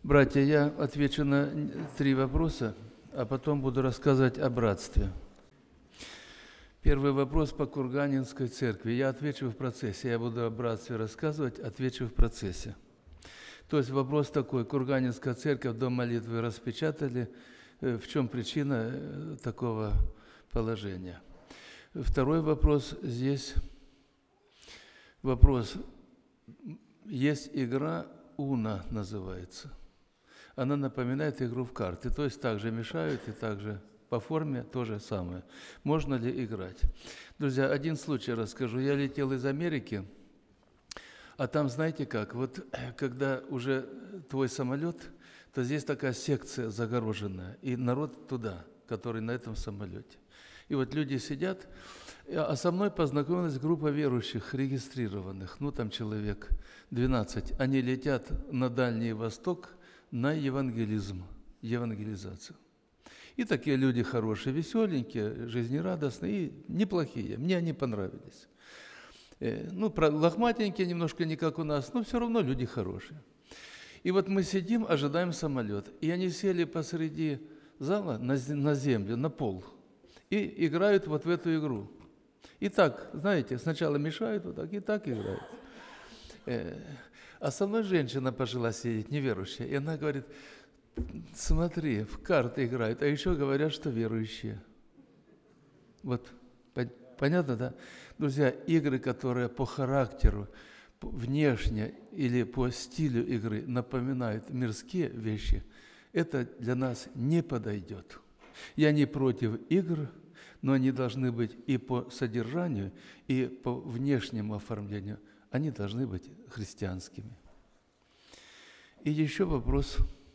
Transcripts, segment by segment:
Братья, я отвечу на 3 вопроса, а потом буду рассказывать о братстве. Первый вопрос по Курганинской церкви. Я отвечу в процессе. Я буду о братстве рассказывать, отвечу в процессе. То есть вопрос такой. Курганинская церковь, дом молитвы распечатали. В чем причина такого положения? Второй вопрос здесь. Вопрос. Есть игра «Уна» называется. Она напоминает игру в карты. То есть также мешают и также по форме то же самое. Можно ли играть? Друзья, один случай расскажу. Я летел из Америки, а там, знаете как, вот когда уже твой самолет, то здесь такая секция загороженная, и народ туда, который на этом самолете. И вот люди сидят, а со мной познакомилась группа верующих, регистрированных, там человек 12. Они летят на Дальний Восток на евангелизацию. И такие люди хорошие, веселенькие, жизнерадостные и неплохие. Мне они понравились. Лохматенькие немножко не как у нас, но все равно люди хорошие. И вот мы сидим, ожидаем самолет. И они сели посреди зала на землю, на пол, и играют вот в эту игру. И так, знаете, сначала мешают вот так, и так играют. А со мной женщина пожилая сидит, неверующая, и она говорит: смотри, в карты играют, а еще говорят, что верующие. Вот, понятно, да? Друзья, игры, которые по характеру, внешне или по стилю игры напоминают мирские вещи, это для нас не подойдет. Я не против игр, но они должны быть и по содержанию, и по внешнему оформлению. Они должны быть христианскими. И еще вопрос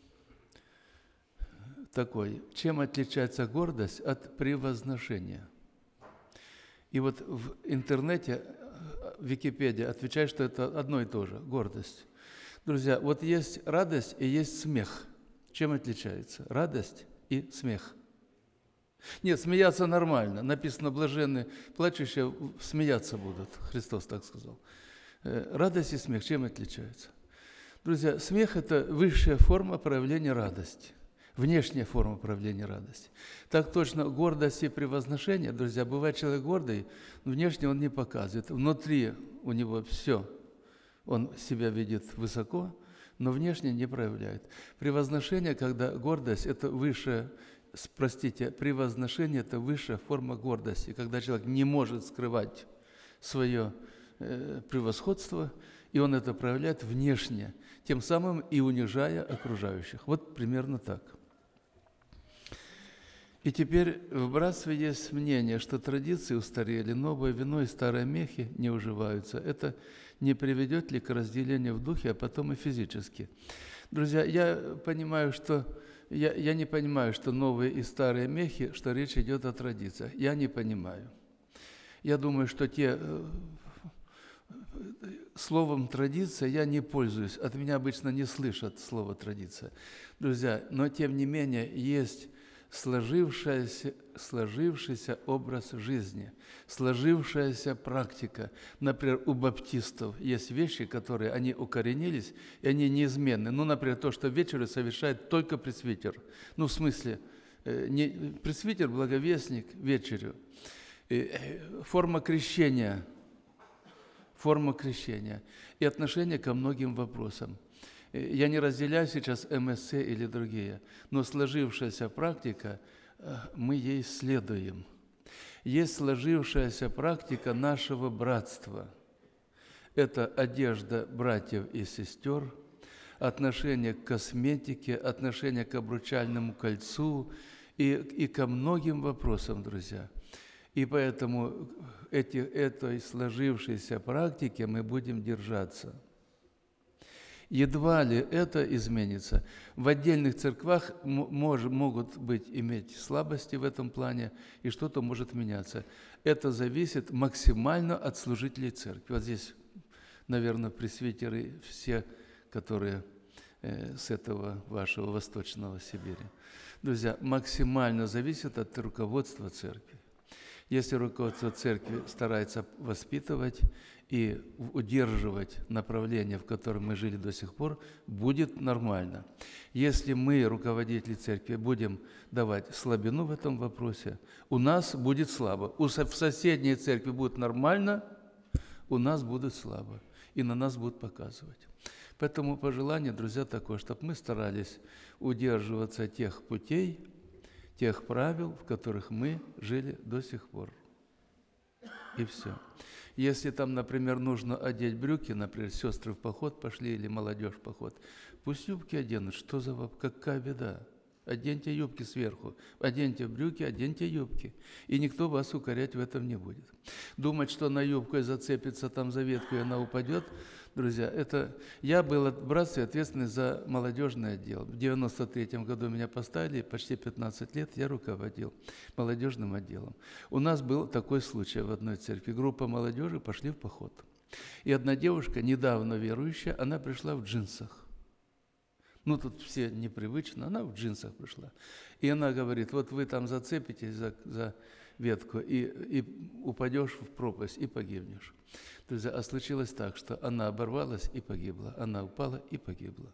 такой. Чем отличается гордость от превозношения? И вот в интернете, Википедия отвечает, что это одно и то же – гордость. Друзья, вот есть радость и есть смех. Чем отличается? Радость и смех. Нет, смеяться нормально. Написано: блаженны плачущие смеяться будут. Христос так сказал. Радость и смех чем отличаются? Друзья, смех – это высшая форма проявления радости. Внешняя форма проявления радости. Так точно гордость и превозношение, друзья, бывает человек гордый, внешне он не показывает. Внутри у него все, он себя видит высоко, но внешне не проявляет. Превозношение, когда гордость – это высшая, превозношение – это высшая форма гордости, когда человек не может скрывать свое превосходство, и он это проявляет внешне, тем самым и унижая окружающих. Вот примерно так. И теперь в братстве есть мнение, что традиции устарели, новое вино и старые мехи не уживаются. Это не приведет ли к разделению в духе, а потом и физически? Друзья, я не понимаю, что новые и старые мехи, что речь идет о традициях. Я не понимаю. Я думаю, что словом «традиция» я не пользуюсь. От меня обычно не слышат слово «традиция». Друзья, но тем не менее есть сложившийся образ жизни, сложившаяся практика. Например, у баптистов есть вещи, которые они укоренились, и они неизменны. Например, то, что вечерю совершает только пресвитер. В смысле, не пресвитер, благовестник вечерю. Форма крещения и отношение ко многим вопросам. Я не разделяю сейчас МСЦ или другие, но сложившаяся практика, мы ей следуем. Есть сложившаяся практика нашего братства. Это одежда братьев и сестер, отношение к косметике, отношение к обручальному кольцу и ко многим вопросам, друзья. И поэтому этой сложившейся практики мы будем держаться. Едва ли это изменится. В отдельных церквах могут иметь слабости в этом плане, и что-то может меняться. Это зависит максимально от служителей церкви. Вот здесь, наверное, пресвитеры все, которые с этого вашего восточного Сибири. Друзья, максимально зависит от руководства церкви. Если руководство церкви старается воспитывать и удерживать направление, в котором мы жили до сих пор, будет нормально. Если мы, руководители церкви, будем давать слабину в этом вопросе, у нас будет слабо. В соседней церкви будет нормально, у нас будет слабо. И на нас будут показывать. Поэтому пожелание, друзья, такое, чтобы мы старались удерживаться тех путей, тех правил, в которых мы жили до сих пор. И все. Если там, например, нужно одеть брюки, например, сестры в поход пошли или молодежь в поход, пусть юбки оденут. Что за какая беда? Оденьте юбки сверху, оденьте брюки, оденьте юбки. И никто вас укорять в этом не будет. Думать, что на юбку зацепится там за ветку и она упадет, друзья, это... Я был в братстве ответственный за молодежный отдел. В 93-м году меня поставили, почти 15 лет я руководил молодежным отделом. У нас был такой случай в одной церкви. Группа молодежи пошли в поход. И одна девушка, недавно верующая, она пришла в джинсах. Ну, тут все непривычно, она в джинсах пришла. И она говорит, вот вы там зацепитесь за ветку и упадешь в пропасть, и погибнешь. Друзья, а случилось так, что она оборвалась и погибла. Она упала и погибла.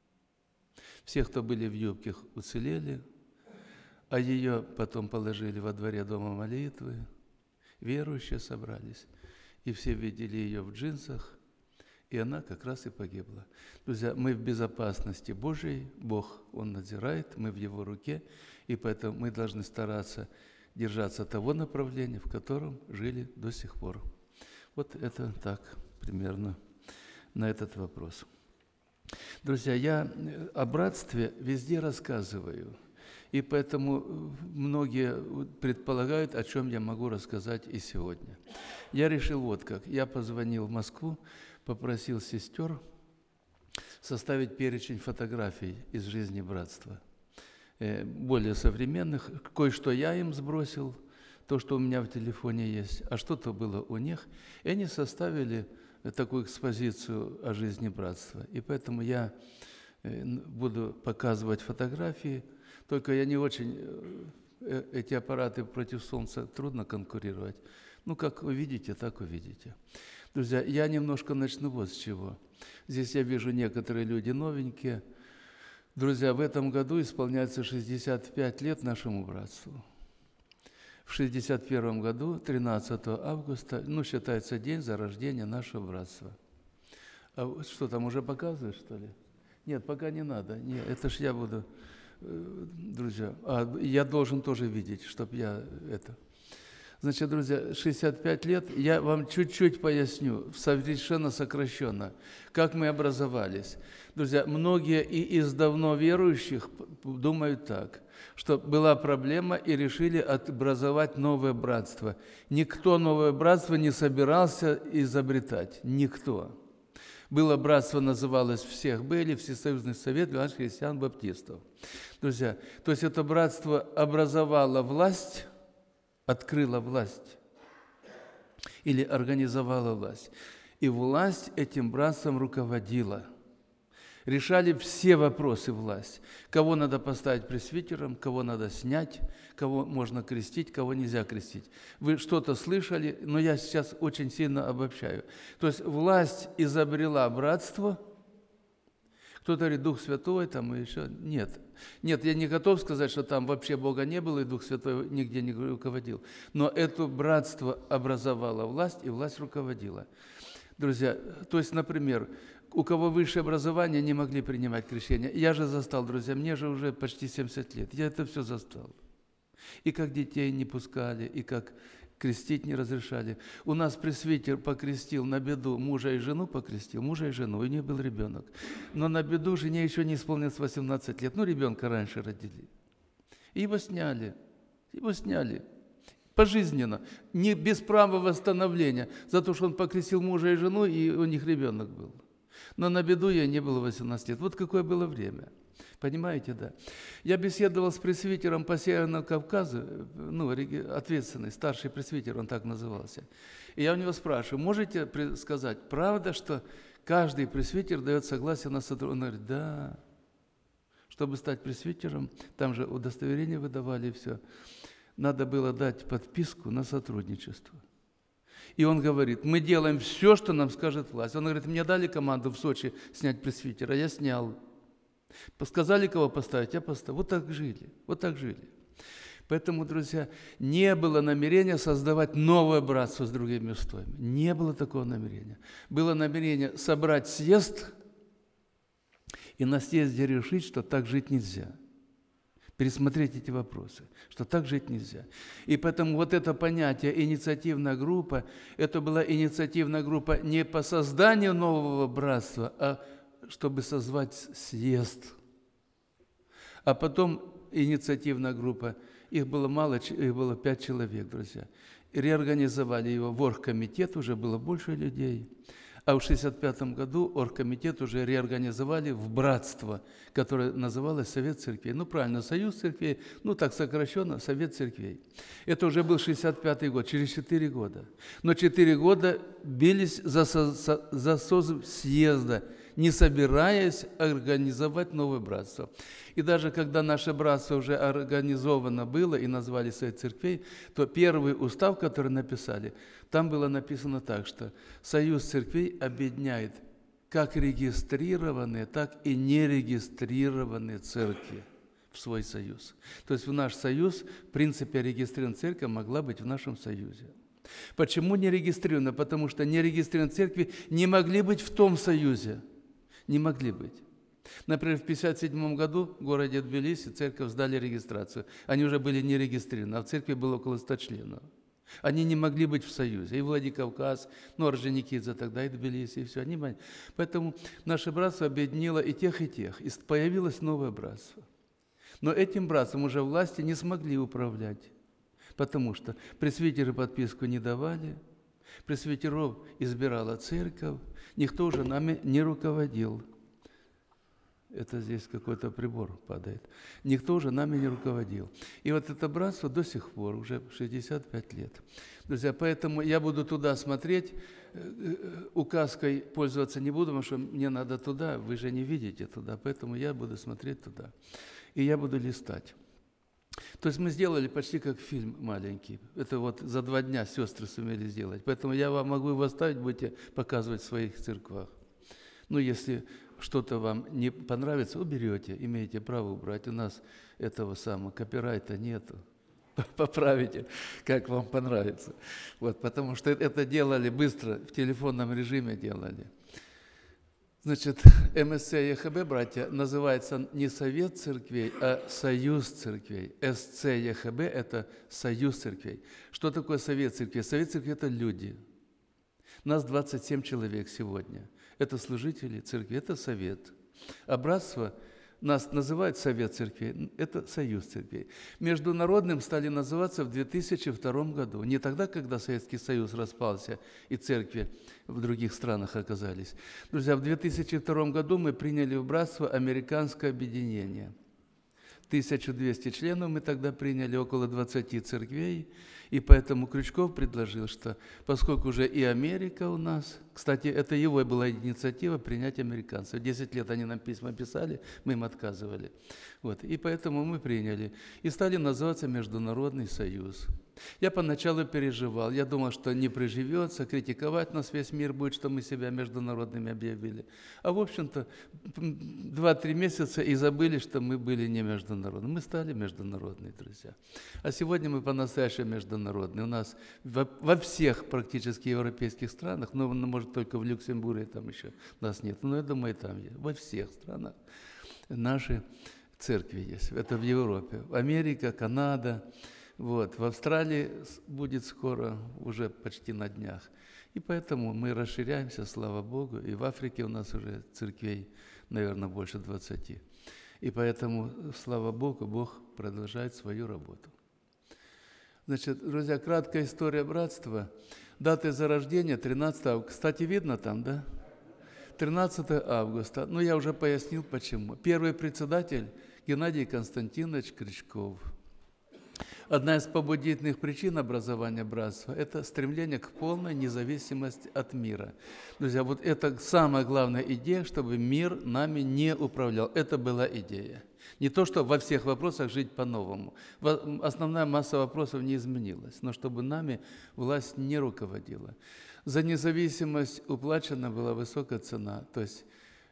Все, кто были в юбках, уцелели, а ее потом положили во дворе дома молитвы. Верующие собрались, и все видели ее в джинсах, и она как раз и погибла. Друзья, мы в безопасности Божией, Бог, Он надзирает, мы в Его руке, и поэтому мы должны стараться держаться того направления, в котором жили до сих пор. Вот это так примерно на этот вопрос. Друзья, я о братстве везде рассказываю, и поэтому многие предполагают, о чем я могу рассказать и сегодня. Я решил вот как. Я позвонил в Москву, попросил сестер составить перечень фотографий из жизни братства, более современных. Кое-что я им сбросил, то, что у меня в телефоне есть, а что-то было у них. И они составили такую экспозицию о жизни братства. И поэтому я буду показывать фотографии, только я не очень... Эти аппараты против солнца трудно конкурировать. Ну, как увидите, так увидите. Друзья, я немножко начну вот с чего. Здесь я вижу некоторые люди новенькие. Друзья, в этом году исполняется 65 лет нашему братству. В 61 году, 13 августа, считается день за рождение нашего братства. А что там, уже показываешь, что ли? Нет, пока не надо. Нет, это ж я буду, друзья. Я должен тоже видеть, чтобы я это... Значит, друзья, 65 лет, я вам чуть-чуть поясню, совершенно сокращенно, как мы образовались. Друзья, многие и из давно верующих думают так, что была проблема и решили образовать новое братство. Никто новое братство не собирался изобретать, никто. Было братство, называлось «Всех были», Всесоюзный совет христиан-баптистов. Друзья, то есть это братство образовало власть, открыла власть или организовала власть. И власть этим братством руководила. Решали все вопросы власть. Кого надо поставить пресвитером, кого надо снять, кого можно крестить, кого нельзя крестить. Вы что-то слышали, но я сейчас очень сильно обобщаю. То есть власть изобрела братство. Кто-то говорит, Дух Святой там и еще. Нет. Нет, я не готов сказать, что там вообще Бога не было, и Дух Святой нигде не руководил. Но это братство образовало власть, и власть руководила. Друзья, то есть, например, у кого высшее образование, не могли принимать крещение. Я же застал, друзья, мне же уже почти 70 лет. Я это все застал. И как детей не пускали, и как крестить не разрешали. У нас пресвитер покрестил на беду, мужа и жену покрестил, мужа и жену, у них был ребенок. Но на беду жене еще не исполнилось 18 лет, ребенка раньше родили. И его сняли, пожизненно, не без права восстановления, за то, что он покрестил мужа и жену, и у них ребенок был. Но на беду ей не было 18 лет. Вот какое было время. Понимаете, да? Я беседовал с пресвитером по Северному Кавказу, ответственный, старший пресвитер, он так назывался. И я у него спрашиваю, можете сказать, правда, что каждый пресвитер дает согласие на сотрудничество? Он говорит, да. Чтобы стать пресвитером, там же удостоверение выдавали и все. надо было дать подписку на сотрудничество. И он говорит, мы делаем все, что нам скажет власть. Он говорит, мне дали команду в Сочи снять пресвитера, я снял. Сказали, кого поставить, я поставил. Вот так жили, вот так жили. Поэтому, друзья, не было намерения создавать новое братство с другими устоями. Не было такого намерения. Было намерение собрать съезд и на съезде решить, что так жить нельзя. Пересмотреть эти вопросы, что так жить нельзя. И поэтому вот это понятие «инициативная группа», это была инициативная группа не по созданию нового братства, а чтобы созвать съезд. А потом инициативная группа, их было мало, их было 5 человек, друзья. И реорганизовали его в оргкомитет, уже было больше людей. А в 1965 году оргкомитет уже реорганизовали в братство, которое называлось Совет Церквей. Ну, правильно, Союз Церквей, ну, так сокращенно, Совет Церквей. Это уже был 1965 год, через 4 года. Но 4 года бились за созыв съезда, не собираясь организовать новое братство. И даже когда наше братство уже организовано было и назвали Совет Церквей, то первый устав, который написали, там было написано так, что Союз Церквей объединяет как регистрированные, так и нерегистрированные церкви в свой союз. То есть в наш союз, в принципе, регистрированная церковь могла быть в нашем союзе. Почему нерегистрированная? Потому что нерегистрированные церкви не могли быть в том союзе. Не могли быть. Например, в 1957 году в городе Тбилиси церковь сдали регистрацию. Они уже были не регистрированы, а в церкви было около 100 членов. Они не могли быть в союзе. И Владикавказ, ну, Орджоникидзе тогда, и Тбилиси, и все. Они... Поэтому наше братство объединило и тех, и тех. И появилось новое братство. Но этим братством уже власти не смогли управлять. Потому что пресвитеры подписку не давали, пресвитеров избирала церковь, никто уже нами не руководил. Это здесь какой-то прибор падает. Никто уже нами не руководил. И вот это братство до сих пор, уже 65 лет. Друзья, поэтому я буду туда смотреть, указкой пользоваться не буду, потому что мне надо туда, вы же не видите туда, поэтому я буду смотреть туда. И я буду листать. То есть мы сделали почти как фильм маленький. Это вот за 2 дня сестры сумели сделать. Поэтому я вам могу его оставить, будете показывать в своих церквах. Ну, если что-то вам не понравится, уберете, имеете право убрать. У нас этого самого копирайта нету. Поправите, как вам понравится. Вот, потому что это делали быстро, в телефонном режиме делали. Значит, МСЦ ЕХБ, братья, называется не Совет Церквей, а Союз Церквей. СЦ ЕХБ – это Союз Церквей. Что такое Совет Церквей? Совет Церквей – это люди. Нас 27 человек сегодня. Это служители церкви, это совет. А братство нас называют Совет Церквей, это Союз Церквей. Международным стали называться в 2002 году. Не тогда, когда Советский Союз распался и церкви в других странах оказались. Друзья, в 2002 году мы приняли в братство Американское объединение. 1200 членов мы тогда приняли, около 20 церквей. И поэтому Крючков предложил, что поскольку уже и Америка у нас, кстати, это его была инициатива принять американцев. 10 лет они нам письма писали, мы им отказывали. Вот. И поэтому мы приняли. И стали называться Международный союз. Я поначалу переживал, я думал, что не приживется, критиковать нас весь мир будет, что мы себя международными объявили. А в общем-то 2-3 месяца и забыли, что мы были не международными. Мы стали международные, друзья. А сегодня мы по-настоящему международные. У нас во всех практически европейских странах, но может только в Люксембурге там еще нас нет, но я думаю, и там есть. Во всех странах наши церкви есть. Это в Европе. Америка, Канада. Вот. В Австралии будет скоро, уже почти на днях. И поэтому мы расширяемся, слава Богу. И в Африке у нас уже церквей, наверное, больше 20. И поэтому, слава Богу, Бог продолжает свою работу. Значит, друзья, краткая история братства. Даты зарождения 13 августа. Кстати, видно там, да? 13 августа. Ну, я уже пояснил, почему. Первый председатель Геннадий Константинович Крючков. Одна из побудительных причин образования братства – это стремление к полной независимости от мира. Друзья, вот это самая главная идея, чтобы мир нами не управлял. Это была идея. Не то, что во всех вопросах жить по-новому. Основная масса вопросов не изменилась, но чтобы нами власть не руководила. За независимость уплачена была высокая цена, то есть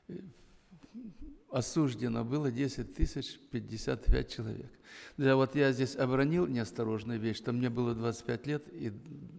осуждено было 10 055 человек. Да, вот я здесь обронил неосторожную вещь, что мне было 25 лет и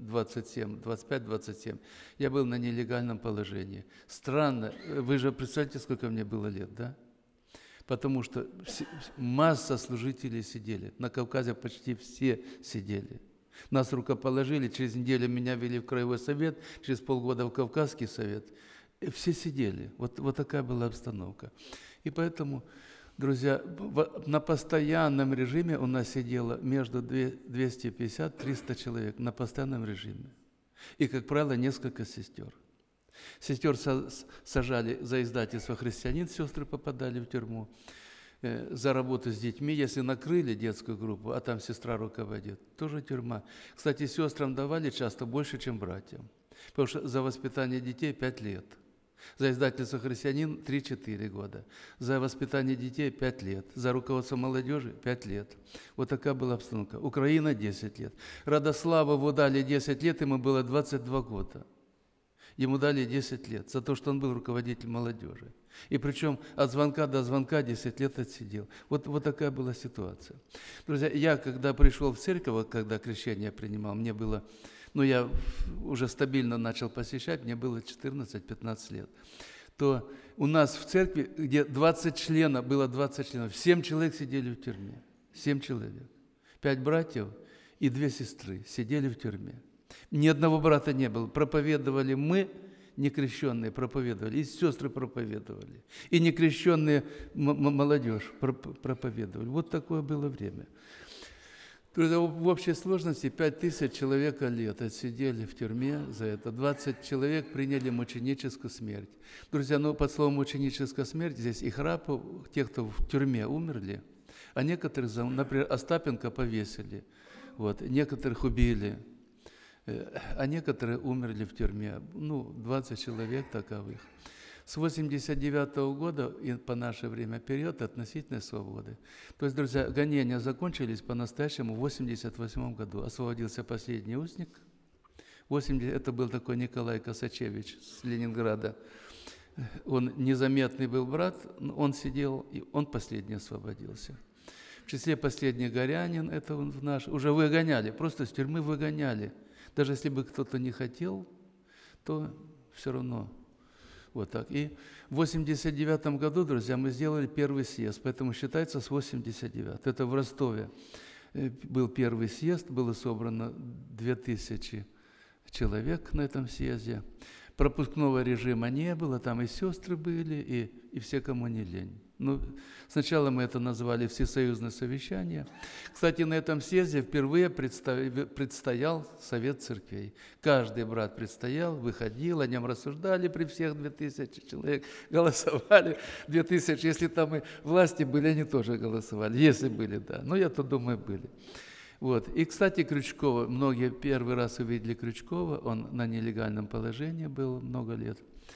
25-27. Я был на нелегальном положении. Странно, вы же представляете, сколько мне было лет, да? Потому что масса служителей сидели. На Кавказе почти все сидели. Нас рукоположили, через неделю меня ввели в Краевой совет, через полгода в Кавказский совет. И все сидели. Вот такая была обстановка. И поэтому, друзья, на постоянном режиме у нас сидело между 250-300 человек на постоянном режиме. И, как правило, несколько сестер. Сестер сажали за издательство «Христианин», сестры попадали в тюрьму, за работу с детьми. Если накрыли детскую группу, а там сестра руководит, тоже тюрьма. Кстати, сестрам давали часто больше, чем братьям, потому что за воспитание детей 5 лет. За издательство «Христианин» 3-4 года. За воспитание детей 5 лет. За руководство молодежи 5 лет. Вот такая была обстановка. Украина 10 лет. Радославову дали 10 лет, ему было 22 года. Ему дали 10 лет за то, что он был руководителем молодежи. И причем от звонка до звонка 10 лет отсидел. Вот такая была ситуация. Друзья, я когда пришел в церковь, когда крещение принимал, мне было... я уже стабильно начал посещать, мне было 14-15 лет, то у нас в церкви, где 20 членов, было 20 членов, 7 человек сидели в тюрьме. 7 человек. 5 братьев и 2 сестры сидели в тюрьме. Ни одного брата не было. Проповедовали мы, некрещенные проповедовали, и сестры проповедовали, и некрещенные молодежь проповедовали. Вот такое было время. Друзья, в общей сложности 5000 человек лет отсидели в тюрьме за это. 20 человек приняли мученическую смерть. Друзья, под словом мученическая смерть здесь и храпов, тех, кто в тюрьме умерли, а некоторых, например, Остапенко повесили, некоторых убили, а некоторые умерли в тюрьме. 20 человек таковых. С 1989 года и по наше время период относительной свободы. То есть, друзья, гонения закончились по-настоящему в 1988 году. Освободился последний узник. Это был такой Николай Косачевич с Ленинграда. Он незаметный был брат, он сидел, и он последний освободился. В числе последних горянин, это уже выгоняли, просто с тюрьмы выгоняли. Даже если бы кто-то не хотел, то все равно. Вот так. И в 1989 году, друзья, мы сделали первый съезд, поэтому считается с 1989. Это в Ростове был первый съезд, было собрано 2000 человек на этом съезде. Пропускного режима не было, там и сестры были, и все, кому не лень. Сначала мы это назвали всесоюзное совещание. Кстати, на этом съезде впервые предстоял Совет церквей. Каждый брат предстоял, выходил, о нем рассуждали при всех 2000 человек, голосовали 2000. Если там и власти были, они тоже голосовали, если были, да. Я-то думаю, были. И, кстати, Крючкова, многие первый раз увидели Крючкова, он на нелегальном положении был много лет.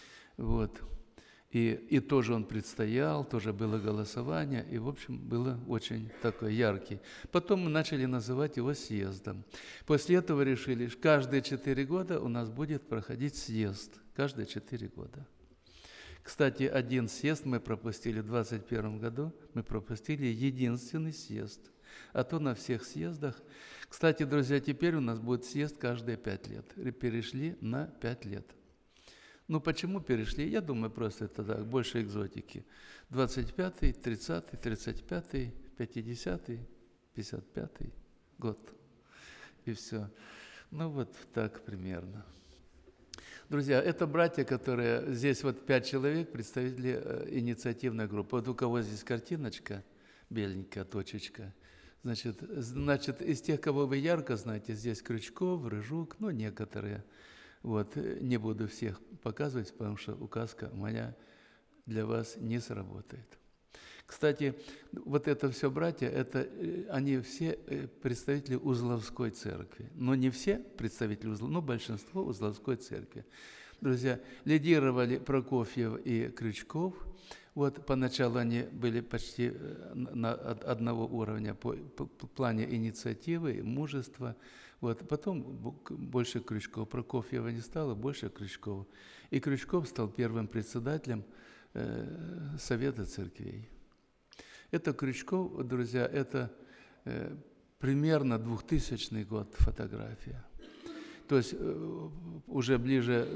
И тоже он предстоял, тоже было голосование, и, в общем, было очень такой яркий. Потом мы начали называть его съездом. После этого решили, что каждые 4 года у нас будет проходить съезд. Каждые 4 года. Кстати, один съезд мы пропустили в 2021 году, мы пропустили единственный съезд. А то на всех съездах. Кстати, друзья, теперь у нас будет съезд каждые 5 лет. Перешли на 5 лет. Почему перешли? Я думаю, просто это так, больше экзотики. 25-й, 30-й, 35-й, 50-й, 55-й год. И все. Так примерно. Друзья, это братья, которые... Здесь 5 человек, представители инициативной группы. У кого здесь картиночка, беленькая точечка. Значит, из тех, кого вы ярко знаете, здесь Крючков, Рыжук, некоторые. Не буду всех показывать, потому что указка моя для вас не сработает. Кстати, вот это все братья, они все представители Узловской церкви. Но не все представители Узловской, но большинство Узловской церкви. Друзья, лидировали Прокофьев и Крючков. Вот поначалу они были почти на одного уровня по плане инициативы, мужества. Вот. Потом больше Крючкова. Прокофьева не стало, больше Крючкова. И Крючков стал первым председателем Совета церквей. Это Крючков, друзья, это примерно 2000 год фотография. То есть уже ближе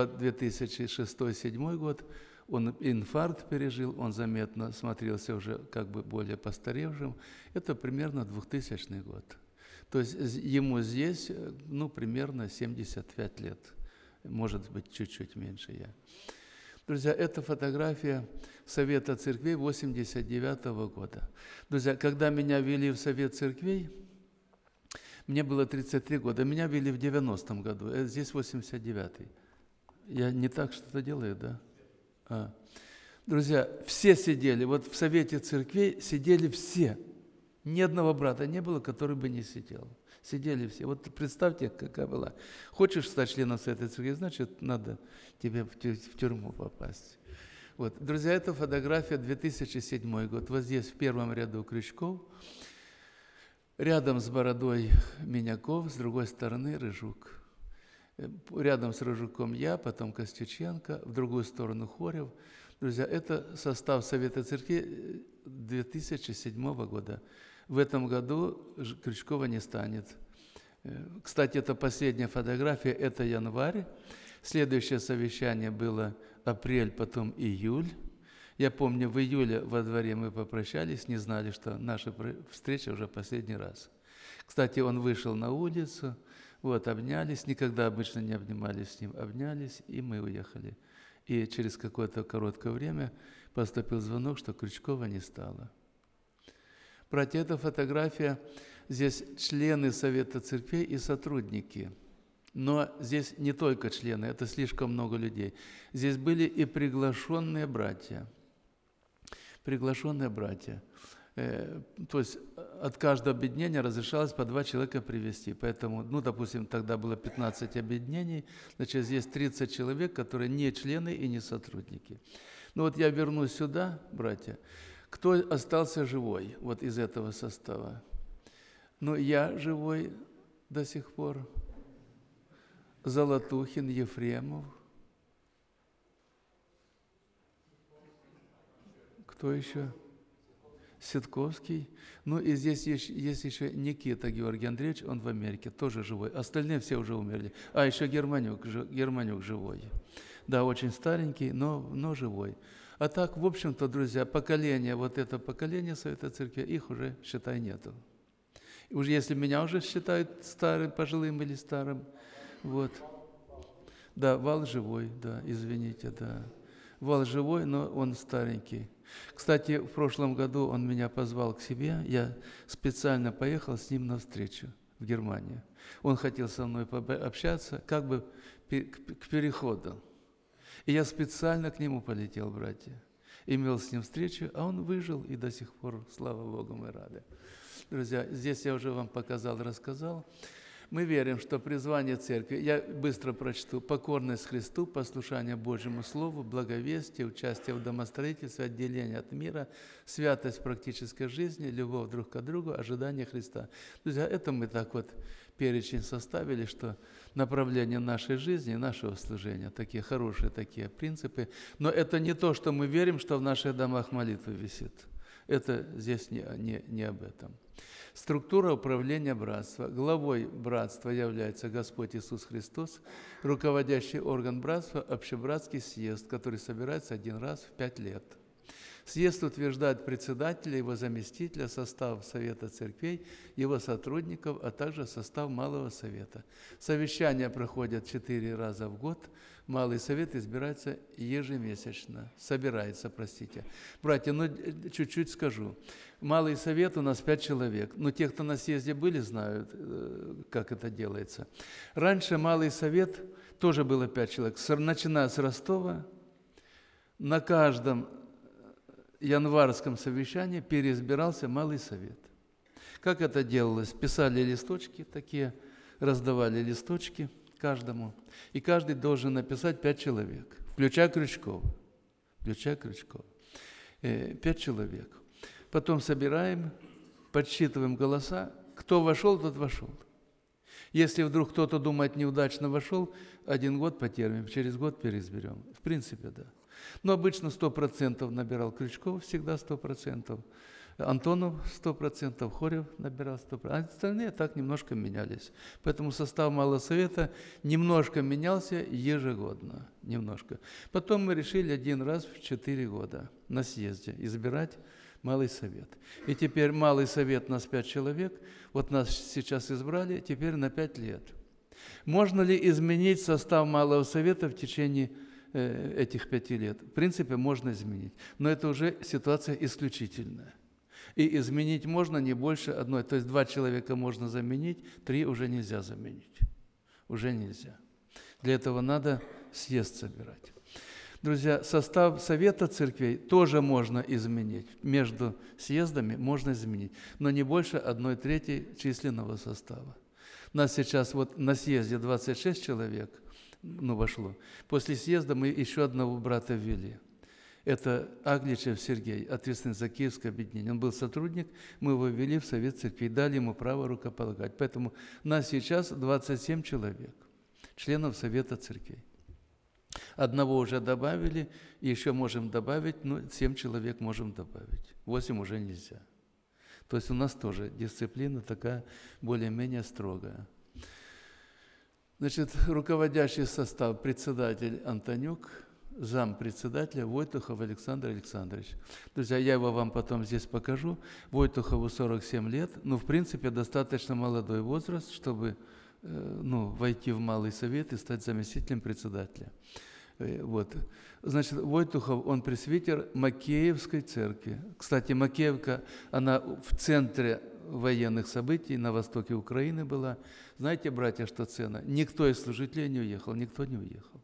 2006-2007 год он инфаркт пережил, он заметно смотрелся уже как бы более постаревшим. Это примерно 2000 год. То есть ему здесь, примерно 75 лет. Может быть, чуть-чуть меньше я. Друзья, это фотография Совета церквей 1989 года. Друзья, когда меня ввели в Совет церквей, мне было 33 года, меня ввели в 90-м году, здесь 89-й. Я не так что-то делаю, да? Друзья, все сидели, вот в Совете церквей сидели все. Ни одного брата не было, который бы не сидел. Сидели все. Вот представьте, какая была. Хочешь стать членом Совета церкви, значит, надо тебе в тюрьму попасть. Вот. Друзья, это фотография 2007 год. Вот здесь в первом ряду Крючков. Рядом с бородой Миняков, с другой стороны Рыжук. Рядом с Рыжуком я, потом Костюченко, в другую сторону Хорев. Друзья, это состав Совета церкви 2007 года. В этом году Крючкова не станет. Кстати, это последняя фотография, это январь. Следующее совещание было апрель, потом июль. Я помню, в июле во дворе мы попрощались, не знали, что наша встреча уже последний раз. Кстати, он вышел на улицу, вот, обнялись, никогда обычно не обнимались с ним, обнялись, и мы уехали. И через какое-то короткое время поступил звонок, что Крючкова не стало. Братья, эта фотография, здесь члены Совета церквей и сотрудники. Но здесь не только члены, это слишком много людей. Здесь были и приглашенные братья. Приглашенные братья. То есть от каждого объединения разрешалось по 2 человека привести. Поэтому, допустим, тогда было 15 объединений, значит, здесь 30 человек, которые не члены и не сотрудники. Вот я вернусь сюда, братья. Кто остался живой вот из этого состава? Я живой до сих пор. Золотухин, Ефремов. Кто еще? Ситковский. И здесь есть еще Никита Георгий Андреевич, он в Америке, тоже живой. Остальные все уже умерли. Еще Германюк живой. Да, очень старенький, но живой. А так, в общем-то, друзья, вот это поколение Совета церкви, их уже, считай, нету. Уже если меня уже считают старым, пожилым или старым, вот. Да, Вал живой, да, извините, да. Вал живой, но он старенький. Кстати, в прошлом году он меня позвал к себе, я специально поехал с ним навстречу в Германию. Он хотел со мной общаться, как бы к переходу. И я специально к нему полетел, братья. Имел с ним встречу, а он выжил, и до сих пор, слава Богу, мы рады. Друзья, здесь я уже вам показал, рассказал. Мы верим, что призвание церкви, я быстро прочту, покорность Христу, послушание Божьему Слову, благовестие, участие в домостроительстве, отделение от мира, святость практической жизни, любовь друг к другу, ожидание Христа. Друзья, это мы так вот перечень составили, что направление нашей жизни, нашего служения, такие хорошие такие принципы. Но это не то, что мы верим, что в наших домах молитва висит. Это здесь не об этом. Структура управления братства. Главой братства является Господь Иисус Христос, руководящий орган братства – общебратский съезд, который собирается 1 раз в 5 лет. Съезд утверждает председателя, его заместителя, состав Совета церквей, его сотрудников, а также состав Малого Совета. Совещания проходят 4 раза в год. Малый Совет избирается ежемесячно. Братья, чуть-чуть скажу. Малый Совет у нас 5 человек. Те, кто на съезде были, знают, как это делается. Раньше Малый Совет тоже было 5 человек. Начиная с Ростова, на каждом январском совещании переизбирался Малый Совет. Как это делалось? Писали листочки такие, раздавали листочки каждому, и каждый должен написать 5 человек, включая Крючкова. 5 человек. Потом собираем, подсчитываем голоса. Кто вошел, тот вошел. Если вдруг кто-то думает, неудачно вошел, 1 год потерпим, через год переизберем. В принципе, да. Но обычно 100% набирал Крючков, всегда 100%. Антонов 100%, Хорев набирал 100%. А остальные так немножко менялись. Поэтому состав Малого Совета немножко менялся ежегодно. Немножко. Потом мы решили 1 раз в 4 года на съезде избирать Малый Совет. И теперь Малый Совет, нас 5 человек, вот нас сейчас избрали, теперь на 5 лет. Можно ли изменить состав Малого Совета в течение этих 5 лет? В принципе, можно изменить, но это уже ситуация исключительная. И изменить можно не больше 1. То есть 2 человека можно заменить, 3 уже нельзя заменить. Уже нельзя. Для этого надо съезд собирать. Друзья, состав Совета Церквей тоже можно изменить. Между съездами можно изменить, но не больше 1/3 численного состава. У нас сейчас вот на съезде 26 человек вошло. После съезда мы еще 1 брата ввели. Это Агличев Сергей, ответственный за Киевское объединение. Он был сотрудник, мы его ввели в Совет Церквей, дали ему право рукополагать. Поэтому нас сейчас 27 человек, членов Совета Церквей. 1 уже добавили, еще можем добавить, 7 человек можем добавить, 8 уже нельзя. То есть у нас тоже дисциплина такая более-менее строгая. Значит, руководящий состав: председатель Антонюк, зампредседателя Войтухов Александр Александрович. Друзья, я его вам потом здесь покажу. Войтухову 47 лет, в принципе, достаточно молодой возраст, чтобы войти в Малый Совет и стать заместителем председателя. Вот. Значит, Войтухов, он пресвитер Макеевской церкви. Кстати, Макеевка, она в центре военных событий на востоке Украины была. Знаете, братья, что ценно? Никто из служителей не уехал, никто не уехал.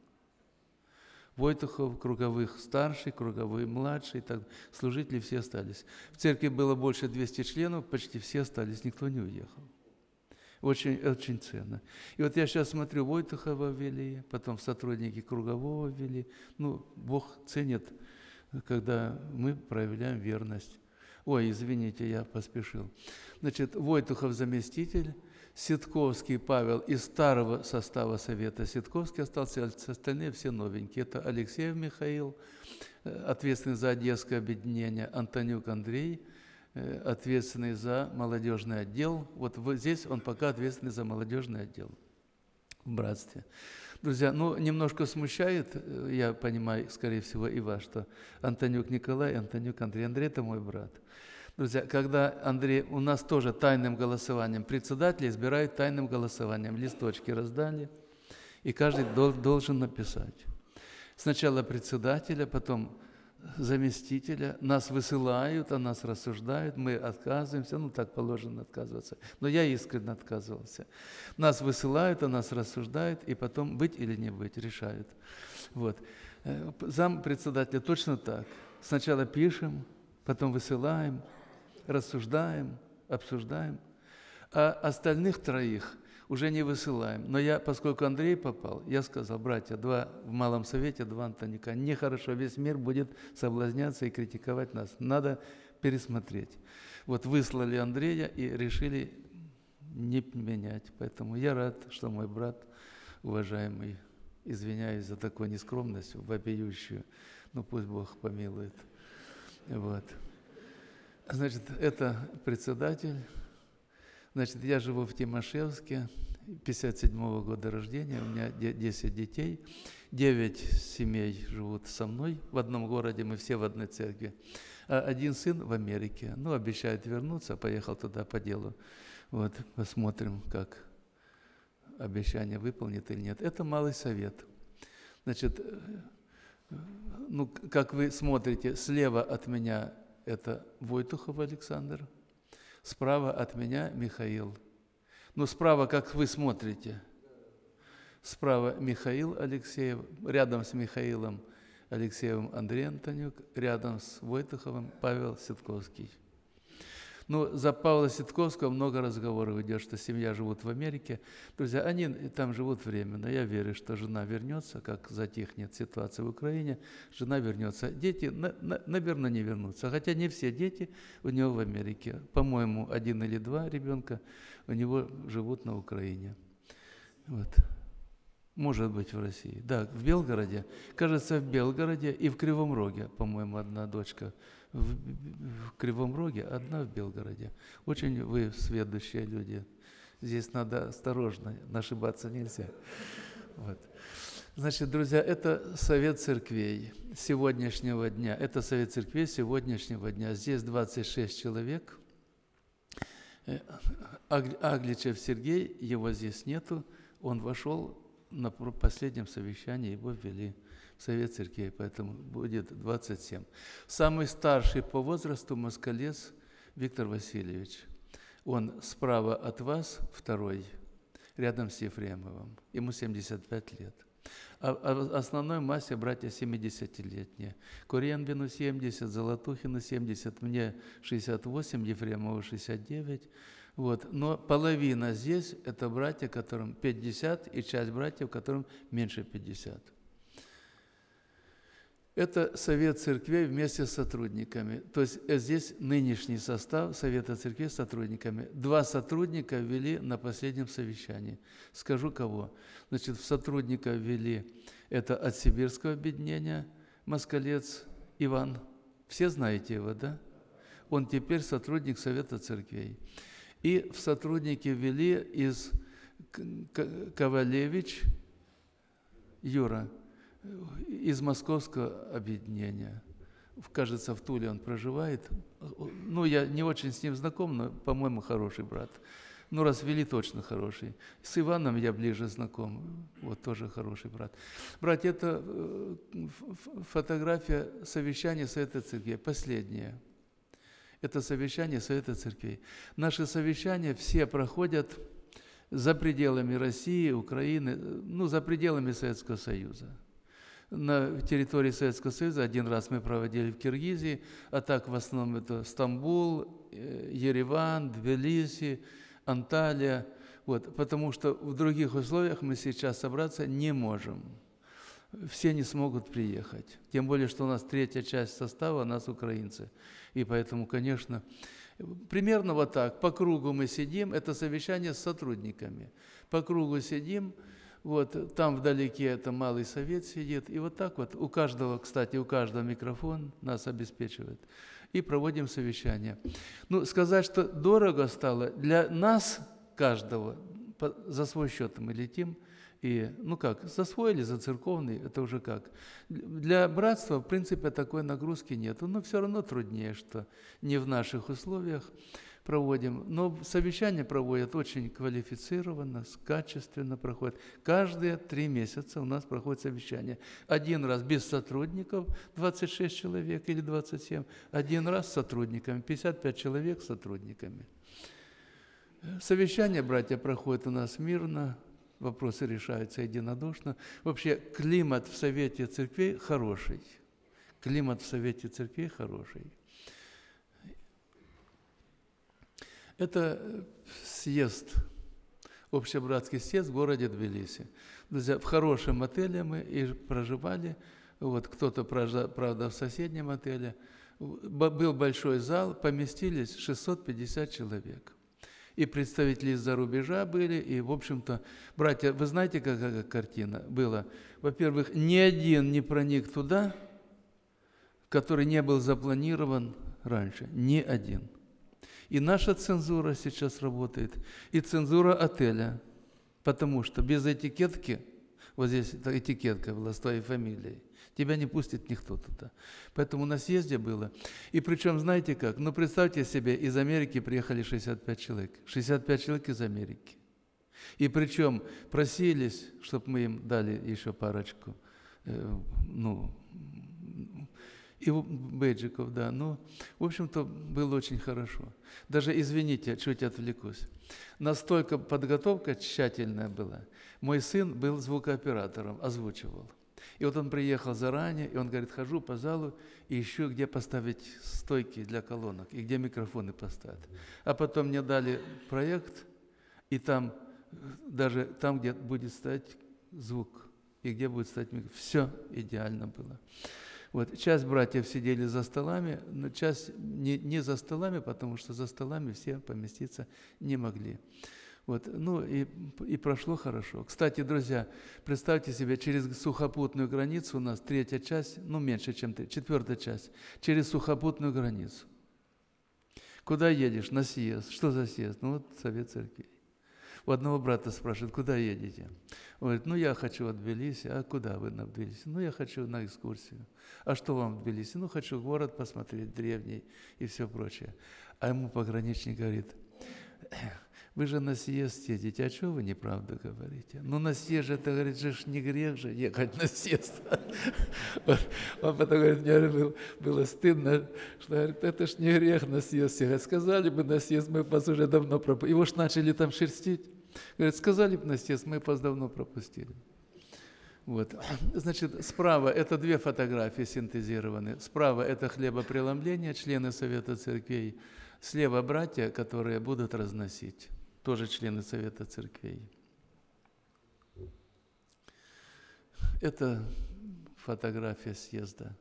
Войтухов, круговых старший, круговой младший, так, служители все остались. В церкви было больше 200 членов, почти все остались, никто не уехал. Очень, очень ценно. И вот я сейчас смотрю, Войтухова ввели, потом сотрудники кругового ввели. Бог ценит, когда мы проявляем верность. Ой, извините, я поспешил. Значит, Войтухов заместитель, Ситковский Павел из старого состава Совета. Ситковский остался, остальные все новенькие. Это Алексеев Михаил, ответственный за Одесское объединение, Антонюк Андрей, ответственный за молодежный отдел. Вот здесь он пока ответственный за молодежный отдел в братстве. Друзья, немножко смущает, я понимаю, скорее всего, и вас, что Антонюк Николай, Антонюк Андрей. Андрей – это мой брат. Друзья, когда Андрей, у нас тоже тайным голосованием, председателя избирают тайным голосованием, листочки раздали, и каждый должен написать. Сначала председателя, потом заместителя, нас высылают, о нас рассуждают, мы отказываемся, так положено отказываться, но я искренне отказывался. Нас высылают, о нас рассуждают, и потом быть или не быть решают. Вот. Зампредседателя точно так. Сначала пишем, потом высылаем, рассуждаем, обсуждаем, а остальных 3 уже не высылаем. Но поскольку Андрей попал, я сказал: братья, 2 в Малом Совете, 2 Антонюка. Нехорошо, весь мир будет соблазняться и критиковать нас. Надо пересмотреть. Вот выслали Андрея и решили не менять. Поэтому я рад, что мой брат, уважаемый, извиняюсь за такую нескромность, вопиющую, пусть Бог помилует. Вот. Значит, это председатель. Значит, я живу в Тимошевске, 57-го года рождения, у меня 10 детей, 9 семей живут со мной в одном городе, мы все в одной церкви, а 1 сын в Америке, обещает вернуться, поехал туда по делу. Вот, посмотрим, как обещание выполнит или нет. Это Малый Совет. Значит, как вы смотрите, слева от меня это Войтухов Александр, справа от меня Михаил. Справа, как вы смотрите, справа Михаил Алексеев, рядом с Михаилом Алексеевым Андрей Антонюк, рядом с Войтуховым Павел Ситковский. Ну, за Павла Ситковского много разговоров идет, что семья живут в Америке. Друзья, они там живут временно. Я верю, что жена вернется, как затихнет ситуация в Украине, жена вернется. Дети, наверное, не вернутся. Хотя не все дети у него в Америке. По-моему, 1 или 2 ребенка у него живут на Украине. Вот. Может быть, в России. Да, в Белгороде. Кажется, в Белгороде и в Кривом Роге, по-моему, одна дочка. В Кривом Роге, одна в Белгороде. Очень вы сведущие люди. Здесь надо осторожно, ошибаться нельзя. Вот. Значит, друзья, это Совет Церквей сегодняшнего дня. Это Совет Церквей сегодняшнего дня. Здесь 26 человек. Агличев Сергей, его здесь нету. Он вошел на последнем совещании, его ввели в Совет Церквей, поэтому будет 27. Самый старший по возрасту москалец Виктор Васильевич. Он справа от вас, второй, рядом с Ефремовым. Ему 75 лет. А основной массе братья 70-летние. Куренбину 70, Золотухину 70, мне 68, Ефремову 69. Вот. Но половина здесь – это братья, которым 50, и часть братьев, которым меньше 50. Это Совет Церквей вместе с сотрудниками. То есть здесь нынешний состав Совета Церквей с сотрудниками. 2 сотрудника ввели на последнем совещании. Скажу кого. Значит, в сотрудника ввели это от Сибирского объединения москалец Иван. Все знаете его, да? Он теперь сотрудник Совета Церквей. И в сотрудники ввели из Ковалевич Юра, из Московского объединения. Кажется, в Туле он проживает. Ну, я не очень с ним знаком, но, по-моему, хороший брат. Ну, раз ввели, точно хороший. С Иваном я ближе знаком. Вот тоже хороший брат. Братья, это фотография совещания Совета Церквей. Последняя. Это совещание Совета Церквей. Наши совещания все проходят за пределами России, Украины, ну, за пределами Советского Союза. На территории Советского Союза 1 раз мы проводили в Киргизии, а так в основном это Стамбул, Ереван, Тбилиси, Анталия. Вот, потому что в других условиях мы сейчас собраться не можем. Все не смогут приехать. Тем более, что у нас 3-я часть состава, у нас украинцы. И поэтому, конечно, примерно вот так, по кругу мы сидим, это совещание с сотрудниками. По кругу сидим, вот там вдалеке это малый совет сидит, и вот так вот, у каждого, кстати, у каждого микрофон нас обеспечивает. И проводим совещание. Ну, сказать, что дорого стало, для нас, каждого, за свой счет мы летим, и, ну как, за свой или за церковный, это уже как. Для братства, в принципе, такой нагрузки нет, но все равно труднее, что не в наших условиях проводим. Но совещания проводят очень квалифицированно, качественно проходят. Каждые 3 месяца у нас проходит совещание. 1 раз без сотрудников, 26 человек или 27, 1 раз с сотрудниками, 55 человек с сотрудниками. Совещания, братья, проходят у нас мирно, вопросы решаются единодушно. Вообще климат в Совете Церквей хороший. Климат в Совете Церквей хороший. Это съезд, общебратский съезд в городе Тбилиси. Друзья, в хорошем отеле мы и проживали. Вот, кто-то, правда, в соседнем отеле. Был большой зал, поместились 650 человек. И представители из-за рубежа были, и, в общем-то, братья, вы знаете, какая картина была? Во-первых, ни один не проник туда, который не был запланирован раньше. Ни один. И наша цензура сейчас работает, и цензура отеля, потому что без этикетки, вот здесь этикетка была с твоей фамилией, тебя не пустит никто туда. Поэтому на съезде было. И причем, знаете как, ну представьте себе, из Америки приехали 65 человек. 65 человек из Америки. И причем просились, чтобы мы им дали еще парочку, и бейджиков, да. Ну, в общем-то, было очень хорошо. Даже, извините, чуть отвлекусь. Настолько подготовка тщательная была. Мой сын был звукооператором, озвучивал. И вот он приехал заранее, и он говорит, хожу по залу и ищу, где поставить стойки для колонок, и где микрофоны поставить. А потом мне дали проект, и там, даже там, где будет стоять звук, и где будет стоять микрофон, все идеально было. Вот. Часть братьев сидели за столами, но часть не за столами, потому что за столами все поместиться не могли. Вот. Ну и прошло хорошо. Кстати, друзья, представьте себе, через сухопутную границу у нас третья часть, ну меньше, чем четвертая часть, через сухопутную границу. Куда едешь? На съезд. Что за съезд? Ну вот Совет Церквей. У одного брата спрашивают, куда едете? Он говорит, ну я хочу в Тбилиси. А куда вы на Тбилиси? Ну я хочу на экскурсию. А что вам в Тбилиси? Ну хочу город посмотреть, древний и все прочее. А ему пограничник говорит, вы же на съезд едете, а что вы неправду говорите? Ну на съезд же, это, говорит, же не грех же ехать на съезд. Он потом говорит, мне было стыдно, что говорит, это ж не грех на съезд ехать. Сказали бы на съезд, мы вас уже давно пропустили. Его ж начали там шерстить. Говорит, сказали бы на съезд, мы вас давно пропустили. Вот. Значит, справа это две фотографии синтезированы. Справа это хлебопреломление, члены Совета Церквей. Слева братья, которые будут разносить. Тоже члены Совета Церквей. Это фотография съезда.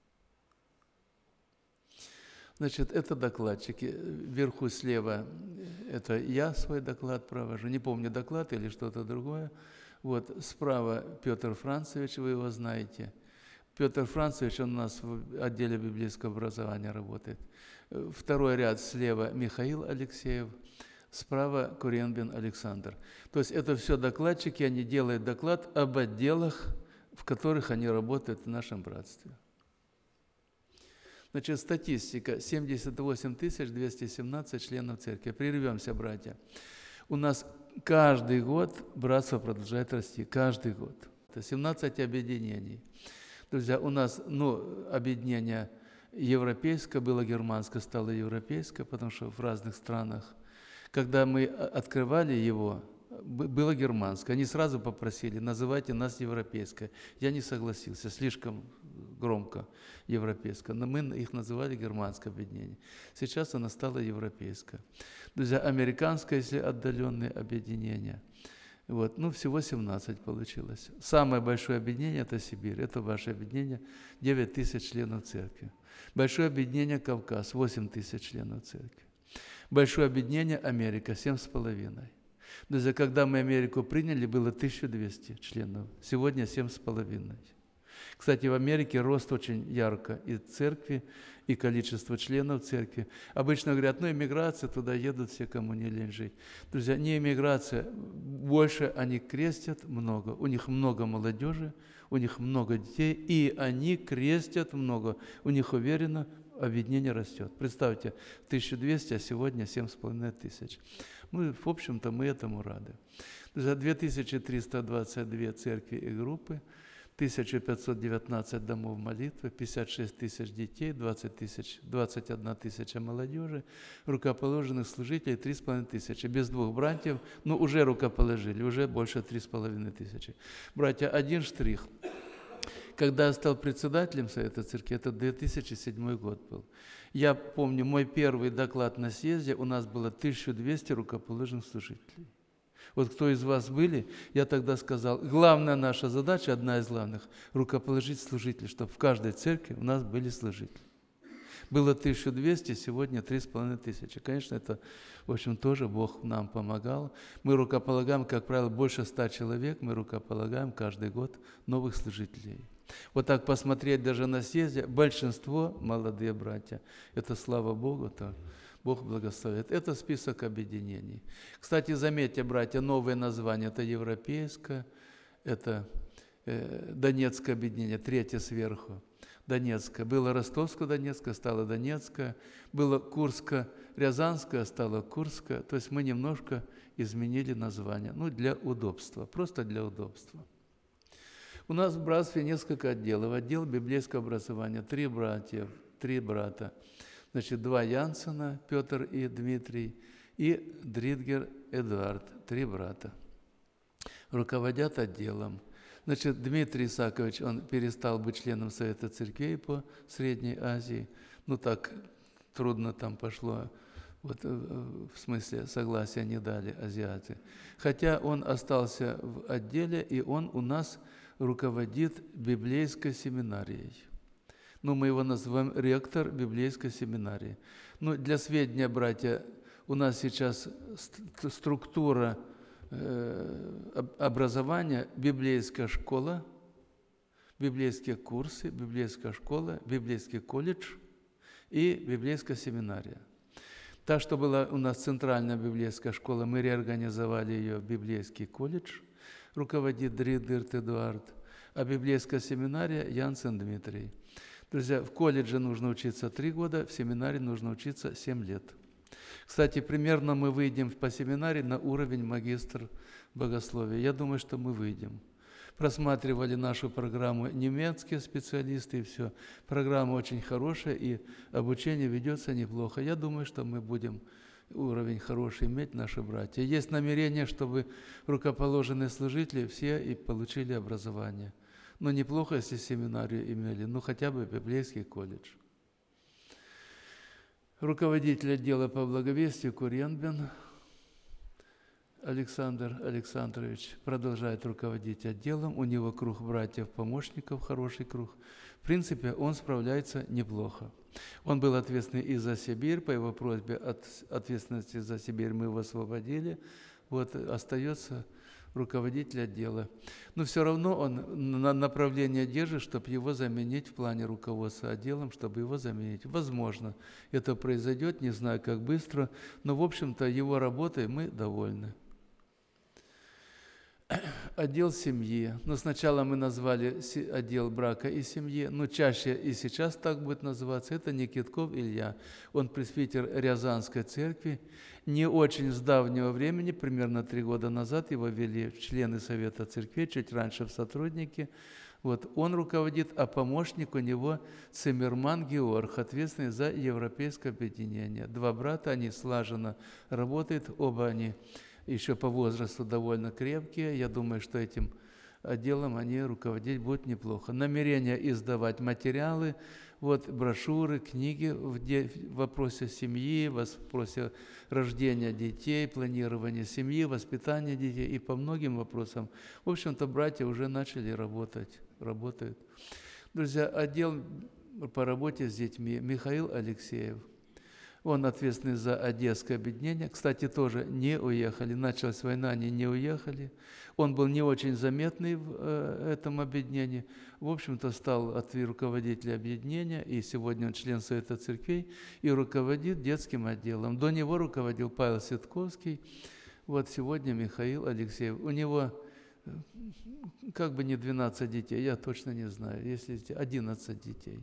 Значит, это докладчики. Вверху слева это я свой доклад провожу. Не помню, доклад или что-то другое. Вот справа Петр Францевич, вы его знаете. Петр Францевич, он у нас в отделе библейского образования работает. Второй ряд слева Михаил Алексеев, справа Куренбин Александр. То есть это все докладчики, они делают доклад об отделах, в которых они работают в нашем братстве. Значит, статистика. 78 217 членов церкви. Прервемся, братья. У нас каждый год братство продолжает расти. Каждый год. Это 17 объединений. Друзья, у нас объединение европейское, было германское, стало европейское, потому что в разных странах. Когда мы открывали его, было германское. Они сразу попросили, называйте нас европейское. Я не согласился, слишком громко европейское. Но мы их называли германское объединение. Сейчас оно стало европейское. Друзья, американское, если отдаленные объединения. Вот. Всего 17 получилось. Самое большое объединение – это Сибирь. Это ваше объединение, 9 тысяч членов церкви. Большое объединение Кавказ, 8 тысяч членов церкви. Большое объединение Америка, 7,5. Друзья, когда мы Америку приняли, было 1200 членов. Сегодня 7,5. Кстати, в Америке рост очень ярко и церкви, и количество членов церкви. Обычно говорят, иммиграция, туда едут все, кому не лень жить. Друзья, не иммиграция, больше они крестят много. У них много молодежи, у них много детей, и они крестят много. У них уверенно объединение растет. Представьте, 1200, а сегодня 7500. В общем-то, мы этому рады. Друзья, 2322 церкви и группы, 1519 домов молитвы, 56 тысяч детей, 21 тысяча молодежи, рукоположенных служителей 3,5 тысячи. Без двух братьев, уже рукоположили, уже больше 3,5 тысячи. Братья, один штрих. Когда я стал председателем Совета Церкви, это 2007 год был. Я помню, мой первый доклад на съезде, у нас было 1200 рукоположенных служителей. Вот кто из вас были, я тогда сказал, главная наша задача, одна из главных, рукоположить служителей, чтобы в каждой церкви у нас были служители. Было 1200, сегодня 3500. Конечно, это, в общем, тоже Бог нам помогал. Мы рукополагаем, как правило, больше 100 человек, мы рукополагаем каждый год новых служителей. Вот так посмотреть даже на съезде, большинство молодые братья. Это слава Богу, то Бог благословит. Это список объединений. Кстати, заметьте, братья, новое название. Это европейское, это Донецкое объединение, третье сверху. Донецкое. Было Ростовско-Донецкое, стало Донецкое. Было Курско-Рязанское, стало Курское. То есть мы немножко изменили название. Для удобства, просто для удобства. У нас в братстве несколько отделов. Отдел библейского образования, 3 братья, 3 брата. Значит, 2 Янсена, Петр и Дмитрий, и Дридгер Эдуард, 3 брата. Руководят отделом. Значит, Дмитрий Исакович, он перестал быть членом Совета Церквей по Средней Азии. Ну так трудно там пошло, вот в смысле согласия не дали азиаты. Хотя он остался в отделе, и он у нас руководит библейской семинарией. Ну, мы его называем ректор библейской семинарии. Ну, для сведения, братья, у нас сейчас структура образования: библейская школа, библейские курсы, библейская школа, библейский колледж и библейская семинария. Та, что была у нас центральная библейская школа, мы реорганизовали ее в библейский колледж, руководит Дридырт Эдуард, а библейская семинария Янсен Дмитрий. Друзья, в колледже нужно учиться 3 года, в семинаре нужно учиться 7 лет. Кстати, примерно мы выйдем по семинарии на уровень магистр богословия. Я думаю, что мы выйдем. Просматривали нашу программу немецкие специалисты, и все. Программа очень хорошая, и обучение ведется неплохо. Я думаю, что мы будем уровень хороший иметь, наши братья. Есть намерение, чтобы рукоположенные служители все и получили образование. Но неплохо, если семинарию имели, ну хотя бы библейский колледж. Руководитель отдела по благовестию Курьянбен Александр Александрович продолжает руководить отделом. У него круг братьев-помощников, хороший круг. В принципе, он справляется неплохо. Он был ответственный и за Сибирь. По его просьбе от ответственности за Сибирь мы его освободили. Вот остается руководитель отдела. Но все равно он на направление держит, чтобы его заменить в плане руководства отделом, чтобы его заменить. Возможно, это произойдет, не знаю, как быстро, но, в общем-то, его работой мы довольны. Отдел семьи. Но сначала мы назвали отдел брака и семьи, но чаще и сейчас так будет называться. Это Никитков Илья. Он пресвитер Рязанской церкви. Не очень с давнего времени, примерно 3 года назад, его ввели в члены Совета Церквей, чуть раньше в сотрудники. Вот он руководит, а помощник у него Циммерман Георг, ответственный за Европейское объединение. 2 брата, они слаженно работают, оба они еще по возрасту довольно крепкие. Я думаю, что этим отделом они руководить будут неплохо. Намерение издавать материалы, вот брошюры, книги в вопросе семьи, в вопросе рождения детей, планирования семьи, воспитания детей и по многим вопросам. В общем-то, братья уже начали работают. Друзья, отдел по работе с детьми Михаил Алексеев. Он ответственный за Одесское объединение. Кстати, тоже не уехали. Началась война, они не уехали. Он был не очень заметный в этом объединении. В общем-то, стал от руководителя объединения, и сегодня он член Совета Церквей, и руководит детским отделом. До него руководил Павел Ситковский. Вот сегодня Михаил Алексеев. У него как бы не 12 детей, я точно не знаю, если 11 детей.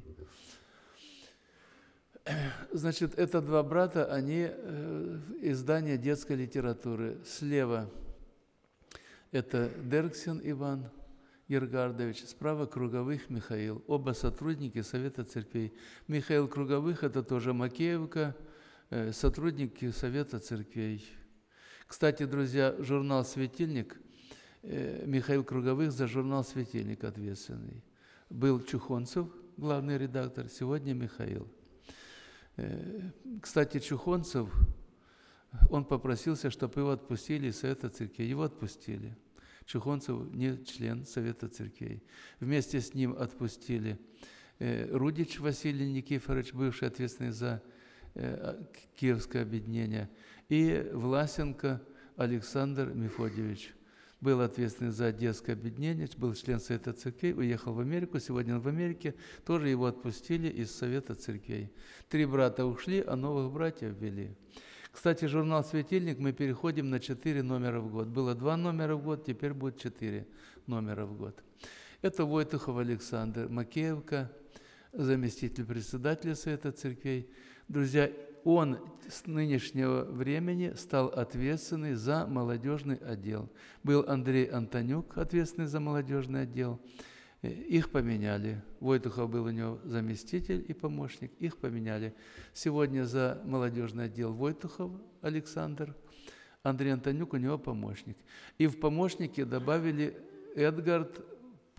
Значит, это 2 брата, они издание детской литературы. Слева это Дерксен Иван Ергардович, справа Круговых Михаил. Оба сотрудники Совета Церквей. Михаил Круговых – это тоже Макеевка, сотрудники Совета Церквей. Кстати, друзья, журнал «Светильник», Михаил Круговых за журнал «Светильник» ответственный. Был Чухонцев, главный редактор, сегодня Михаил. Кстати, Чухонцев, он попросился, чтобы его отпустили из Совета Церквей. Его отпустили. Чухонцев не член Совета Церквей. Вместе с ним отпустили Рудич Василий Никифорович, бывший ответственный за Киевское объединение, и Власенко Александр Мефодьевич. Был ответственный за Одесское объединение, был член Совета Церквей, уехал в Америку, сегодня он в Америке, тоже его отпустили из Совета Церквей. 3 брата ушли, а новых братьев ввели. Кстати, журнал «Светильник» мы переходим на 4 номера в год. Было 2 номера в год, теперь будет 4 номера в год. Это Войтухов Александр, Макеевка, заместитель председателя Совета Церквей. Друзья, он с нынешнего времени стал ответственный за молодежный отдел. Был Андрей Антонюк, ответственный за молодежный отдел. Их поменяли. Войтухов был у него заместитель и помощник. Их поменяли. Сегодня за молодежный отдел Войтухов Александр, Андрей Антонюк у него помощник. И в помощники добавили Эдгард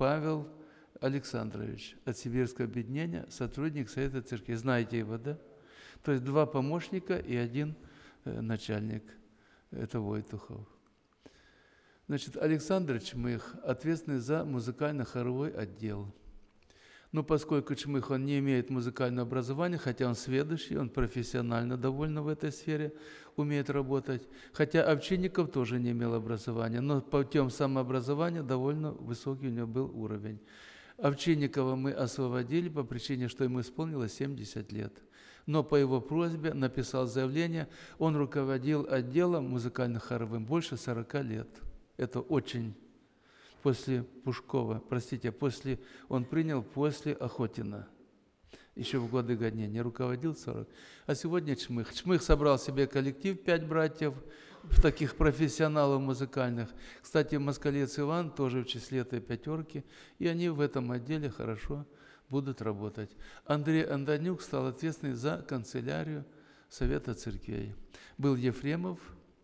Павел Александрович от Сибирского объединения, сотрудник Совета Церкви. Знаете его, да? То есть 2 помощника и 1 начальник. Это Войтухов. Значит, Александр Чмых ответственный за музыкально-хоровой отдел. Но поскольку Чмых, он не имеет музыкального образования, хотя он сведущий, он профессионально довольно в этой сфере умеет работать, хотя Овчинников тоже не имел образования, но по путем самообразования довольно высокий у него был уровень. Овчинникова мы освободили по причине, что ему исполнилось 70 лет. Но по его просьбе написал заявление, он руководил отделом музыкально-хоровым больше 40 лет. Это очень... После Пушкова, он принял после Охотина, еще в годы гонения, руководил 40. А сегодня Чмых. Чмых собрал себе коллектив 5 братьев, таких профессионалов музыкальных. Кстати, Москалец Иван тоже в числе этой 5, и они в этом отделе хорошо будут работать. Андрей Антонюк стал ответственный за канцелярию Совета Церквей. Был Ефремов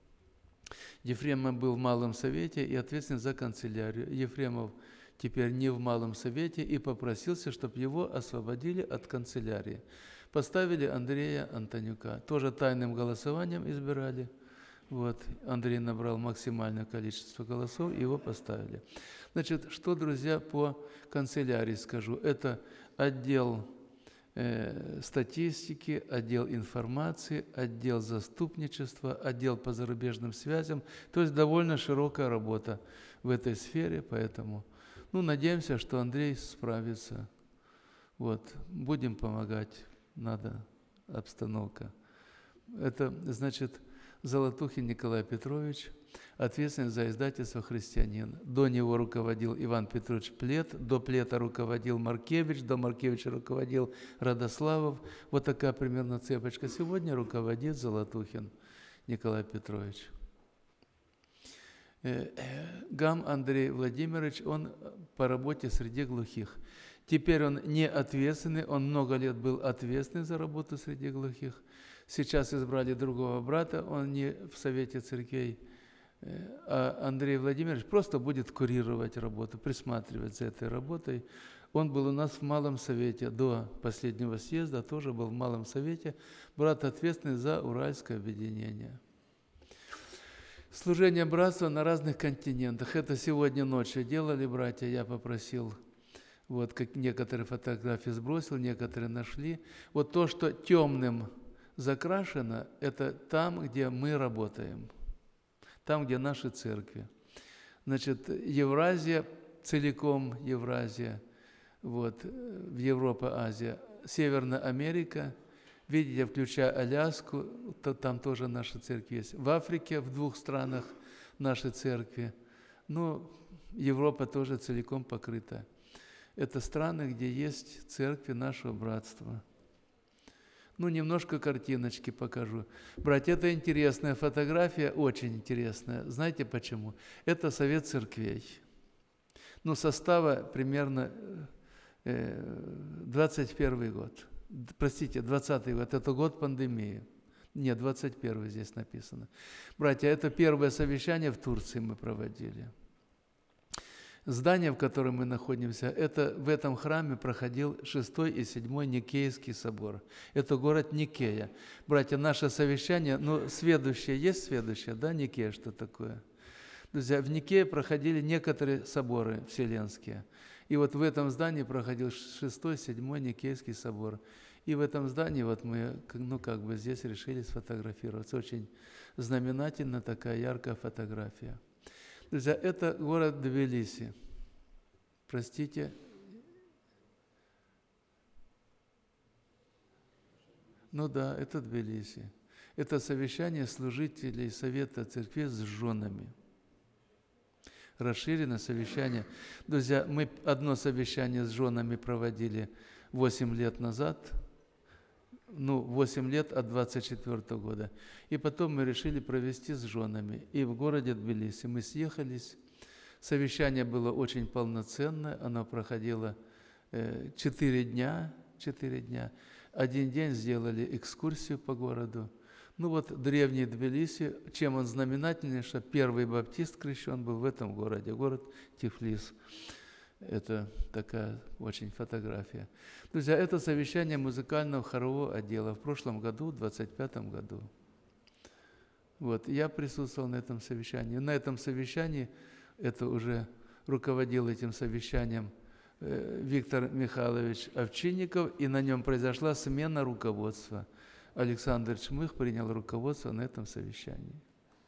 был в Малом Совете и ответственен за канцелярию. Ефремов теперь не в Малом Совете и попросился, чтобы его освободили от канцелярии. Поставили Андрея Антонюка. Тоже тайным голосованием избирали. Вот. Андрей набрал максимальное количество голосов, и его поставили. Значит, что, друзья, по канцелярии скажу. Это отдел статистики, отдел информации, отдел заступничества, отдел по зарубежным связям. То есть довольно широкая работа в этой сфере, поэтому надеемся, что Андрей справится. Вот. Будем помогать, надо обстановка. Это, значит, Золотухин Николай Петрович, ответственный за издательство «Христианин». До него руководил Иван Петрович Плет, до Плета руководил Маркевич, до Маркевича руководил Радославов. Вот такая примерно цепочка. Сегодня руководит Золотухин Николай Петрович. Гам Андрей Владимирович, он по работе среди глухих. Теперь он не ответственный, он много лет был ответственный за работу среди глухих. Сейчас избрали другого брата, он не в Совете Церквей, а Андрей Владимирович просто будет курировать работу, присматривать за этой работой. Он был у нас в Малом Совете до последнего съезда, тоже был в Малом Совете, брат ответственный за Уральское объединение. Служение братства на разных континентах. Это сегодня ночью делали братья, я попросил, вот как некоторые фотографии сбросил, некоторые нашли. Вот то, что темным закрашено, это там, где мы работаем, там, где наши церкви. Значит, Евразия, целиком Евразия, вот, в Европа, Азия, Северная Америка, видите, включая Аляску, там тоже наши церкви есть. В Африке, в 2 странах наши церкви. Европа тоже целиком покрыта. Это страны, где есть церкви нашего братства. Немножко картиночки покажу. Братья, это интересная фотография, очень интересная. Знаете почему? Это Совет Церквей. Состава примерно 21 год. Простите, 20 год. Это год пандемии. Нет, 21 здесь написано. Братья, это первое совещание в Турции мы проводили. Здание, в котором мы находимся, в этом храме проходил 6 и 7 Никейский собор. Это город Никея. Братья, наше совещание, сведущие, есть сведущие, да, Никея, что такое? Друзья, в Никее проходили некоторые соборы вселенские. И вот в этом здании проходил 6-7 Никейский собор. И в этом здании вот мы, здесь решили сфотографироваться. Очень знаменательна такая яркая фотография. Друзья, это город Тбилиси. Простите. Это Тбилиси. Это совещание служителей Совета Церкви с женами. Расширенное совещание. Друзья, мы одно совещание с женами проводили 8 лет назад. 8 лет от 24 года. И потом мы решили провести с женами. И в городе Тбилиси мы съехались. Совещание было очень полноценное. Оно проходило 4 дня. 4 дня. Один день сделали экскурсию по городу. Древний Тбилиси, чем он знаменательный, что первый баптист крещен был в этом городе, город Тифлис. Это такая очень фотография. Друзья, это совещание музыкального хорового отдела в прошлом году, в 25-м году. Вот, я присутствовал на этом совещании. На этом совещании, это уже руководил этим совещанием Виктор Михайлович Овчинников, и на нем произошла смена руководства. Александр Чмых принял руководство на этом совещании.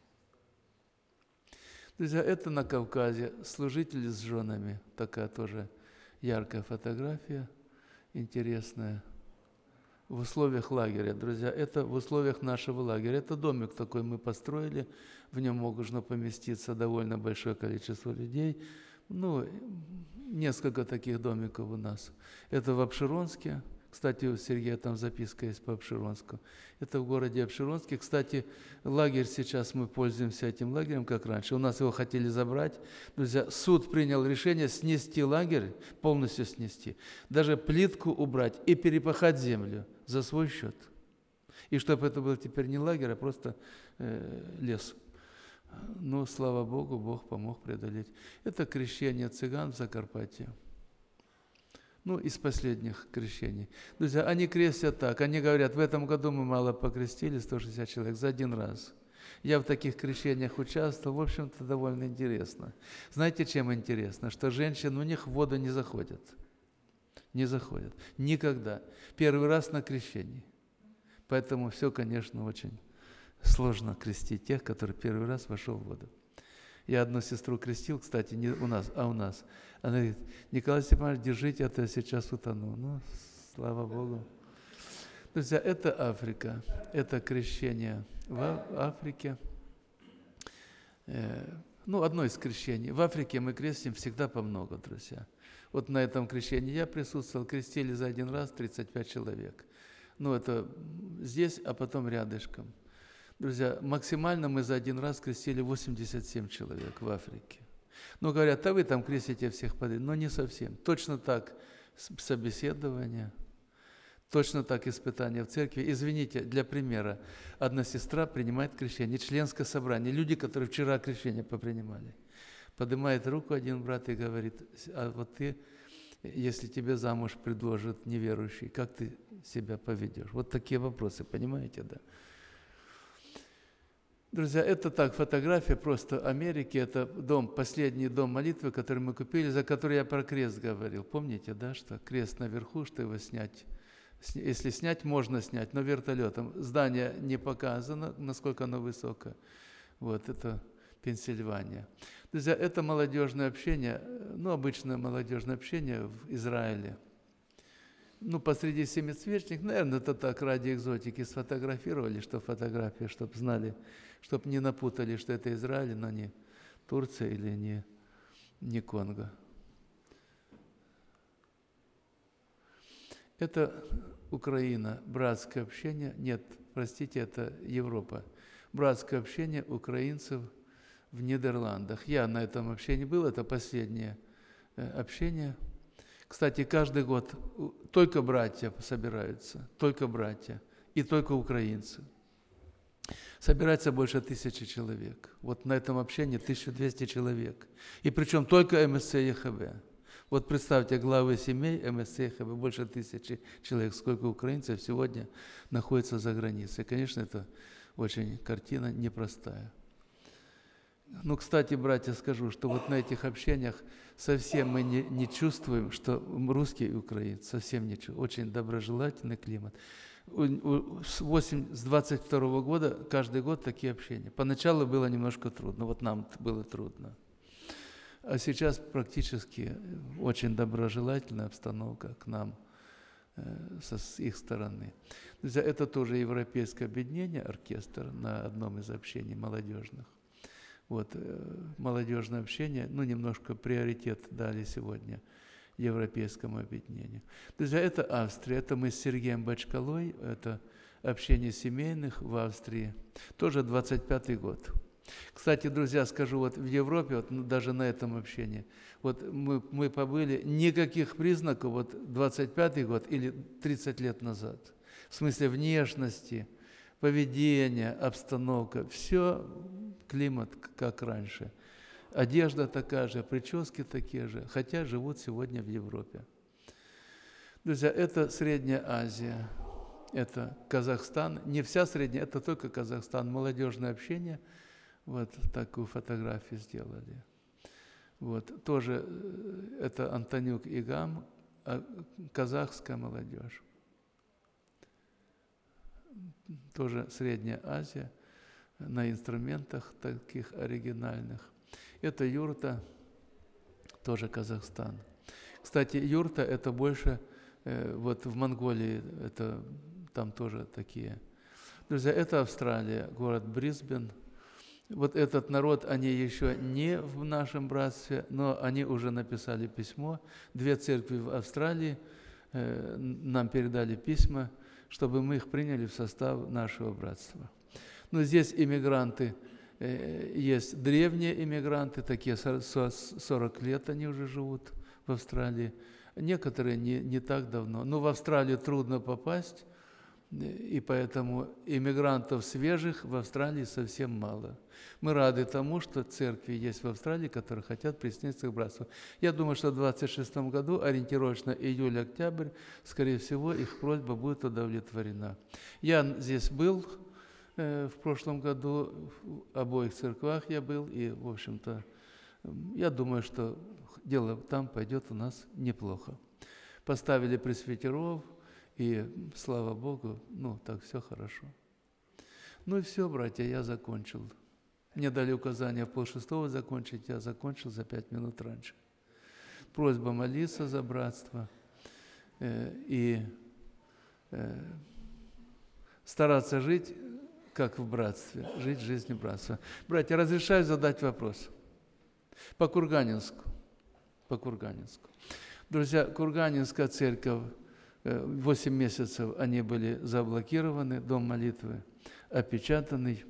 Друзья, это на Кавказе, служители с женами, такая тоже яркая фотография, интересная. В условиях лагеря, друзья, это в условиях нашего лагеря. Это домик такой мы построили, в нем можно поместиться довольно большое количество людей. Ну, несколько таких домиков у нас. Это в Апшеронске. Кстати, у Сергея там записка есть по Апшеронску. Это в городе Апшеронске. Кстати, лагерь сейчас, мы пользуемся этим лагерем, как раньше. У нас его хотели забрать. Друзья, суд принял решение снести лагерь, полностью снести. Даже плитку убрать и перепахать землю за свой счет. И чтобы это был теперь не лагерь, а просто лес. Ну, слава Богу, Бог помог преодолеть. Это крещение цыган в Закарпатье. Ну, из последних крещений. Друзья, они крестят так. Они говорят, в этом году мы мало покрестили, 160 человек, за один раз. Я в таких крещениях участвовал, в общем-то, довольно интересно. Знаете, чем интересно? Что женщины, у них в воду не заходят. Не заходят. Никогда. Первый раз на крещении. Поэтому все, конечно, очень сложно крестить тех, которые первый раз вошел в воду. Я одну сестру крестил, кстати, не у нас, а у нас. Она говорит, Николай Степанович, держите, а то я сейчас утону. Ну, слава Богу. Друзья, это Африка, это крещение в Африке. Ну, одно из крещений. В Африке мы крестим всегда по много, друзья. Вот на этом крещении я присутствовал, крестили за один раз 35 человек. Ну, это здесь, а потом рядышком. Друзья, максимально мы за один раз крестили 87 человек в Африке. Ну, говорят, а вы там крестите всех подряд. Но не совсем. Точно так собеседование, точно так испытания в церкви. Извините, для примера, одна сестра принимает крещение, членское собрание, люди, которые вчера крещение попринимали. Поднимает руку один брат и говорит, а вот ты, если тебе замуж предложат неверующий, как ты себя поведешь? Вот такие вопросы, понимаете, да? Друзья, это так, фотография просто Америки, это дом, последний дом молитвы, который мы купили, за который я про крест говорил. Помните, да, что крест наверху, что его снять, если снять, можно снять, но вертолетом. Здание не показано, насколько оно высоко. Вот, это Пенсильвания. Друзья, это молодежное общение, ну, обычное молодежное общение в Израиле. Ну, посреди семицветочник, наверное, это так, ради экзотики сфотографировали, что фотографии, чтобы знали, чтобы не напутали, что это Израиль, но не Турция или не Конго. Это Украина, братское общение, нет, простите, это Европа. Братское общение украинцев в Нидерландах. Я на этом общении был, это последнее общение. Кстати, каждый год только братья собираются, только братья и только украинцы. Собирается больше 1000 человек. Вот на этом общении 1200 человек. И причем только МСЦ ЕХБ. Вот представьте, главы семей МСЦ ЕХБ, больше 1000 человек. Сколько украинцев сегодня находится за границей. Конечно, это очень картина непростая. Ну, кстати, братья, скажу, что вот на этих общениях совсем мы не чувствуем, что русские и украинцы, совсем не чувствуем. Очень доброжелательный климат. С 22 года, каждый год такие общения. Поначалу было немножко трудно, вот нам было трудно. А сейчас практически очень доброжелательная обстановка к нам с их стороны. Друзья, это тоже европейское объединение, оркестр на одном из общений молодежных. Вот, молодежное общение, ну, немножко приоритет дали сегодня европейскому объединению. Друзья, это Австрия, это мы с Сергеем Бачкалой, это общение семейных в Австрии, тоже 25-й год. Кстати, друзья, скажу, вот в Европе, вот, ну, даже на этом общении, вот мы побыли, никаких признаков, вот 25-й год или 30 лет назад, в смысле внешности, поведение, обстановка, все климат как раньше. одежда такая же, прически такие же, хотя живут сегодня в Европе. Друзья, это Средняя Азия, это Казахстан, не вся Средняя, это только Казахстан, молодежное общение, вот такую фотографию сделали. Вот, тоже это Антонюк Игам, казахская молодежь. Тоже Средняя Азия, на инструментах таких оригинальных. Это юрта, тоже Казахстан. Кстати, юрта это больше вот в Монголии, это там тоже такие. Друзья, это Австралия, город Брисбен. Вот этот народ, они еще не в нашем братстве, но они уже написали письмо. 2 церкви в Австралии нам передали письма, чтобы мы их приняли в состав нашего братства. Но здесь иммигранты, есть древние иммигранты, такие 40 лет они уже живут в Австралии. Некоторые не так давно. Но в Австралию трудно попасть, и поэтому иммигрантов свежих в Австралии совсем мало. Мы рады тому, что церкви есть в Австралии, которые хотят присоединиться к братству. Я думаю, что в 2026 году, ориентировочно июль-октябрь, скорее всего, их просьба будет удовлетворена. Я здесь был в прошлом году, в обоих церквах я был, и, в общем-то, я думаю, что дело там пойдет у нас неплохо. Поставили пресвитеров, и, слава Богу, так все хорошо. Ну и все, братья, я закончил. Мне дали указание в 5:30 закончить, я закончил за 5 минут раньше. Просьба молиться за братство и стараться жить, как в братстве, жить жизнью братства. Братья, разрешаю задать вопрос. По Курганинску. Друзья, Курганинская церковь, 8 месяцев они были заблокированы, дом молитвы опечатанный.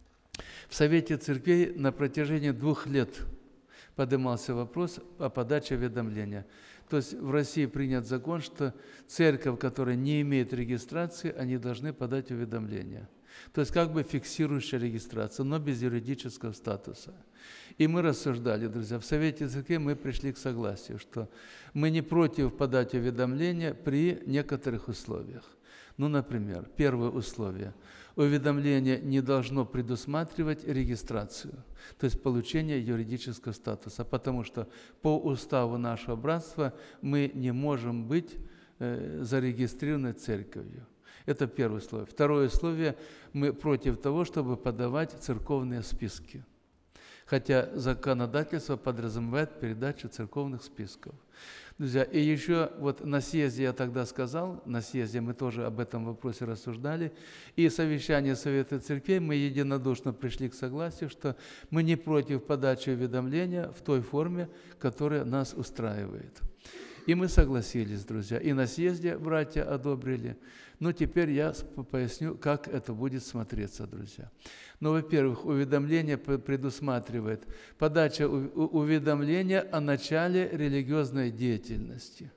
В Совете церквей на протяжении 2 лет поднимался вопрос о подаче уведомления. То есть в России принят закон, что церковь, которая не имеет регистрации, они должны подать уведомление. То есть как бы фиксирующая регистрация, но без юридического статуса. И мы рассуждали, друзья, в Совете церквей мы пришли к согласию, что мы не против подать уведомления при некоторых условиях. Ну, например, первое условие. Уведомление не должно предусматривать регистрацию, то есть получение юридического статуса, потому что по уставу нашего братства мы не можем быть зарегистрированы церковью. Это первое условие. Второе условие. Мы против того, чтобы подавать церковные списки. Хотя законодательство подразумевает передачу церковных списков. Друзья, и еще вот на съезде я тогда сказал, на съезде мы тоже об этом вопросе рассуждали, и совещание Совета церквей мы единодушно пришли к согласию, что мы не против подачи уведомления в той форме, которая нас устраивает. И мы согласились, друзья, и на съезде братья одобрили. Но теперь я поясню, как это будет смотреться, друзья. Ну, во-первых, уведомление предусматривает подача уведомления о начале религиозной деятельности.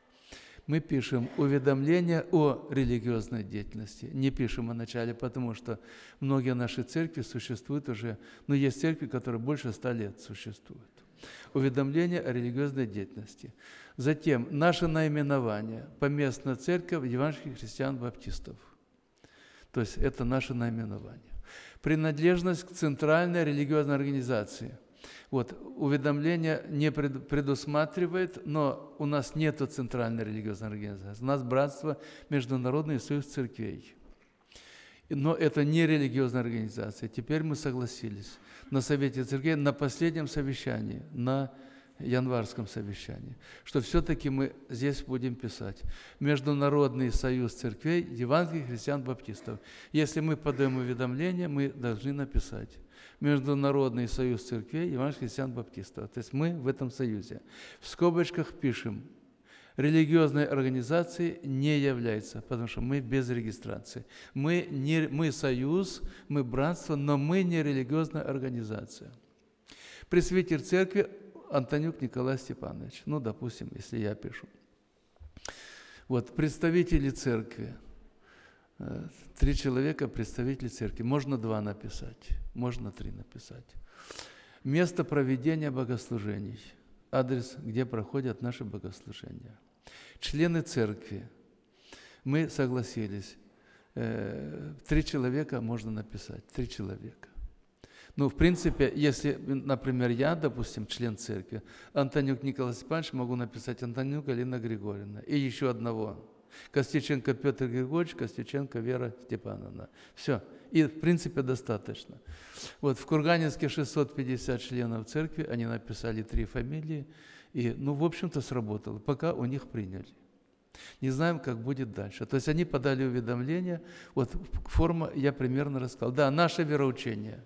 Мы пишем уведомление о религиозной деятельности, не пишем о начале, потому что многие наши церкви существуют уже, но есть церкви, которые больше 100 лет существуют. Уведомление о религиозной деятельности. Затем наше наименование – Поместная церковь евангельских христиан-баптистов. То есть это наше наименование. Принадлежность к центральной религиозной организации. Вот, уведомление не предусматривает, но у нас нет центральной религиозной организации. У нас братство Международный союз церквей. Но это не религиозная организация. Теперь мы согласились на Совете церквей, на последнем совещании, на январском совещании, что все-таки мы здесь будем писать Международный союз церквей евангельских христиан-баптистов. Если мы подаем уведомление, мы должны написать Международный союз церквей евангельских христиан-баптистов. То есть мы в этом союзе. В скобочках пишем религиозной организацией не является, потому что мы без регистрации. Мы союз, мы братство, но мы не религиозная организация. Пресвитер церкви Антонюк Николай Степанович. Ну, допустим, если я пишу. Вот, представители церкви. 3 человека представители церкви. Можно 2 написать, можно 3 написать. Место проведения богослужений. Адрес, где проходят наши богослужения. Члены церкви. Мы согласились. 3 человека можно написать. 3 человека. Ну, в принципе, если, например, я, допустим, член церкви, Антонюк Николай Степанович, могу написать Антонюк Галина Григорьевна. И еще одного. Костюченко Петр Григорьевич, Костюченко Вера Степановна. Все. И, в принципе, достаточно. Вот в Курганинске 650 членов церкви, они написали 3 фамилии. И, ну, в общем-то, сработало. Пока у них приняли. Не знаем, как будет дальше. То есть они подали уведомление. Вот форма я примерно рассказал. Да, наше вероучение.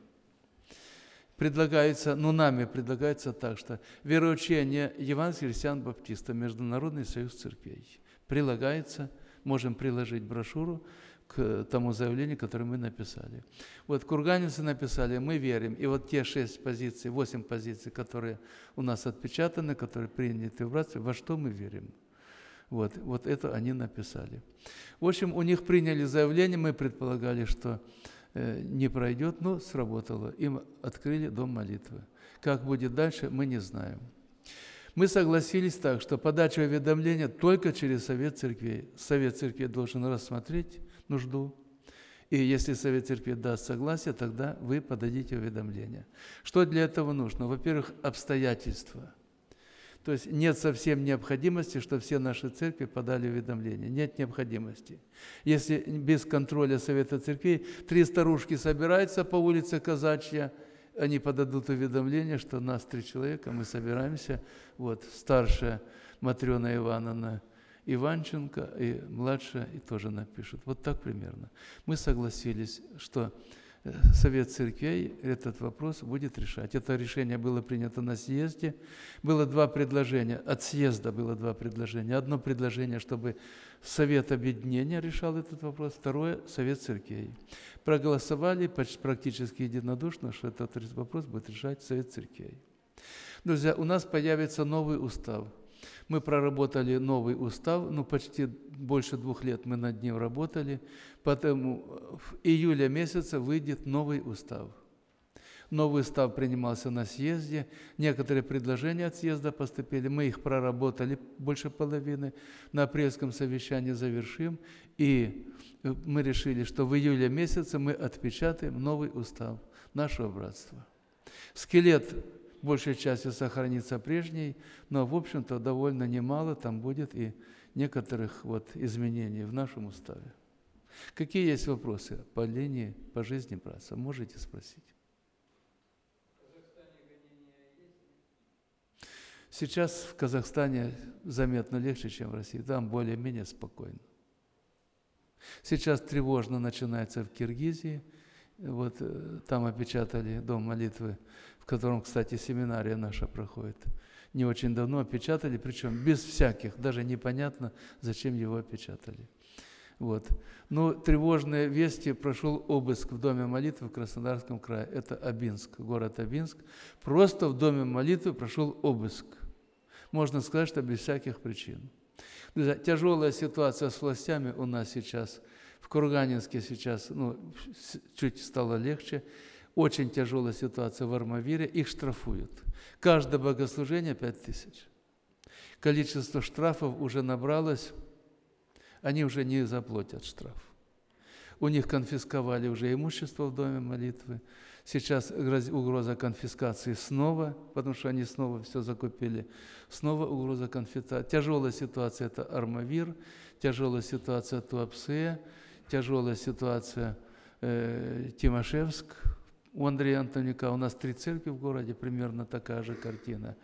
Предлагается, ну, нами предлагается так, что вероучение Евангелия христиан-баптистов, Международный союз церквей. Прилагается, можем приложить брошюру к тому заявлению, которое мы написали. Вот курганинцы написали, мы верим. И вот те 6 позиций, 8 позиций, которые у нас отпечатаны, которые приняты в братстве, во что мы верим. Вот это они написали. В общем, у них приняли заявление, мы предполагали, что не пройдет, но сработало. Им открыли дом молитвы. Как будет дальше, мы не знаем. Мы согласились так, что подача уведомления только через Совет Церквей. Совет Церквей должен рассмотреть нужду. И если Совет Церквей даст согласие, тогда вы подадите уведомление. Что для этого нужно? Во-первых, обстоятельства. То есть нет совсем необходимости, что все наши церкви подали уведомление. Нет необходимости. Если без контроля Совета Церквей 3 старушки собираются по улице Казачья, они подадут уведомление, что нас 3 человека, мы собираемся. Вот старшая Матрена Ивановна Иванченко и младшая и тоже напишут. Вот так примерно. Мы согласились, что Совет Церквей этот вопрос будет решать. Это решение было принято на съезде. Было 2 предложения. От съезда было 2 предложения. Одно предложение, чтобы Совет Объединения решал этот вопрос. Второе – Совет Церквей. Проголосовали практически единодушно, что этот вопрос будет решать Совет Церквей. Друзья, у нас появится новый устав. Мы проработали новый устав, почти больше 2 лет мы над ним работали, поэтому в июле месяце выйдет новый устав. Новый устав принимался на съезде, некоторые предложения от съезда поступили, мы их проработали больше половины, на апрельском совещании завершим, и мы решили, что в июле месяце мы отпечатаем новый устав нашего братства. Скелет большей частью сохранится прежний, но, в общем-то, довольно немало там будет и некоторых изменений в нашем уставе. Какие есть вопросы по линии, по жизни братства? Можете спросить. Сейчас в Казахстане заметно легче, чем в России. Там более-менее спокойно. Сейчас тревожно начинается в Киргизии. Там опечатали дом молитвы, в котором, кстати, семинария наша проходит. Не очень давно опечатали, причем без всяких, даже непонятно, зачем его опечатали. Но тревожные вести, прошел обыск в доме молитвы в Краснодарском крае. Это Абинск, город Абинск. Просто в доме молитвы прошел обыск. Можно сказать, что без всяких причин. Тяжелая ситуация с властями у нас сейчас. В Курганинске сейчас чуть стало легче. Очень тяжелая ситуация в Армавире. Их штрафуют. Каждое богослужение 5000. Количество штрафов уже набралось. Они уже не заплатят штраф. У них конфисковали уже имущество в доме молитвы. Сейчас угроза конфискации снова, потому что они снова все закупили. Снова угроза конфискации. Тяжелая ситуация – это Армавир, тяжелая ситуация – Туапсе, тяжелая ситуация Тимошевск. У Андрея Антонюка у нас 3 церкви в городе, примерно такая же картина.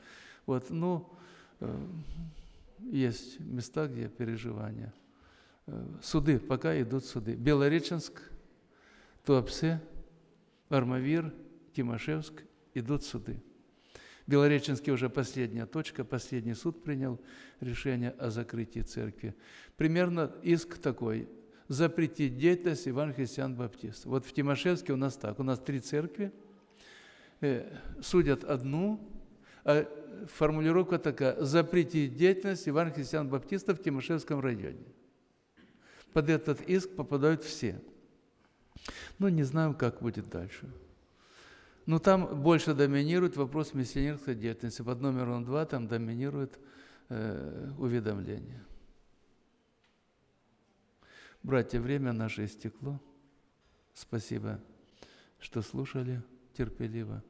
Есть места, где переживания. Суды, пока идут суды. Белореченск, Туапсе, Армавир, Тимошевск, идут суды. В Белореченске уже последняя точка, последний суд принял решение о закрытии церкви. Примерно иск такой – запретить деятельность Евангелия христиан-баптистов. В Тимошевске у нас так, у нас 3 церкви, судят одну, а формулировка такая – запретить деятельность Евангелия христиан-баптистов в Тимошевском районе. Под этот иск попадают все. Не знаем, как будет дальше. Ну, там больше доминирует вопрос миссионерской деятельности. Под номером 2 там доминирует уведомление. Братья, время наше истекло. Спасибо, что слушали терпеливо.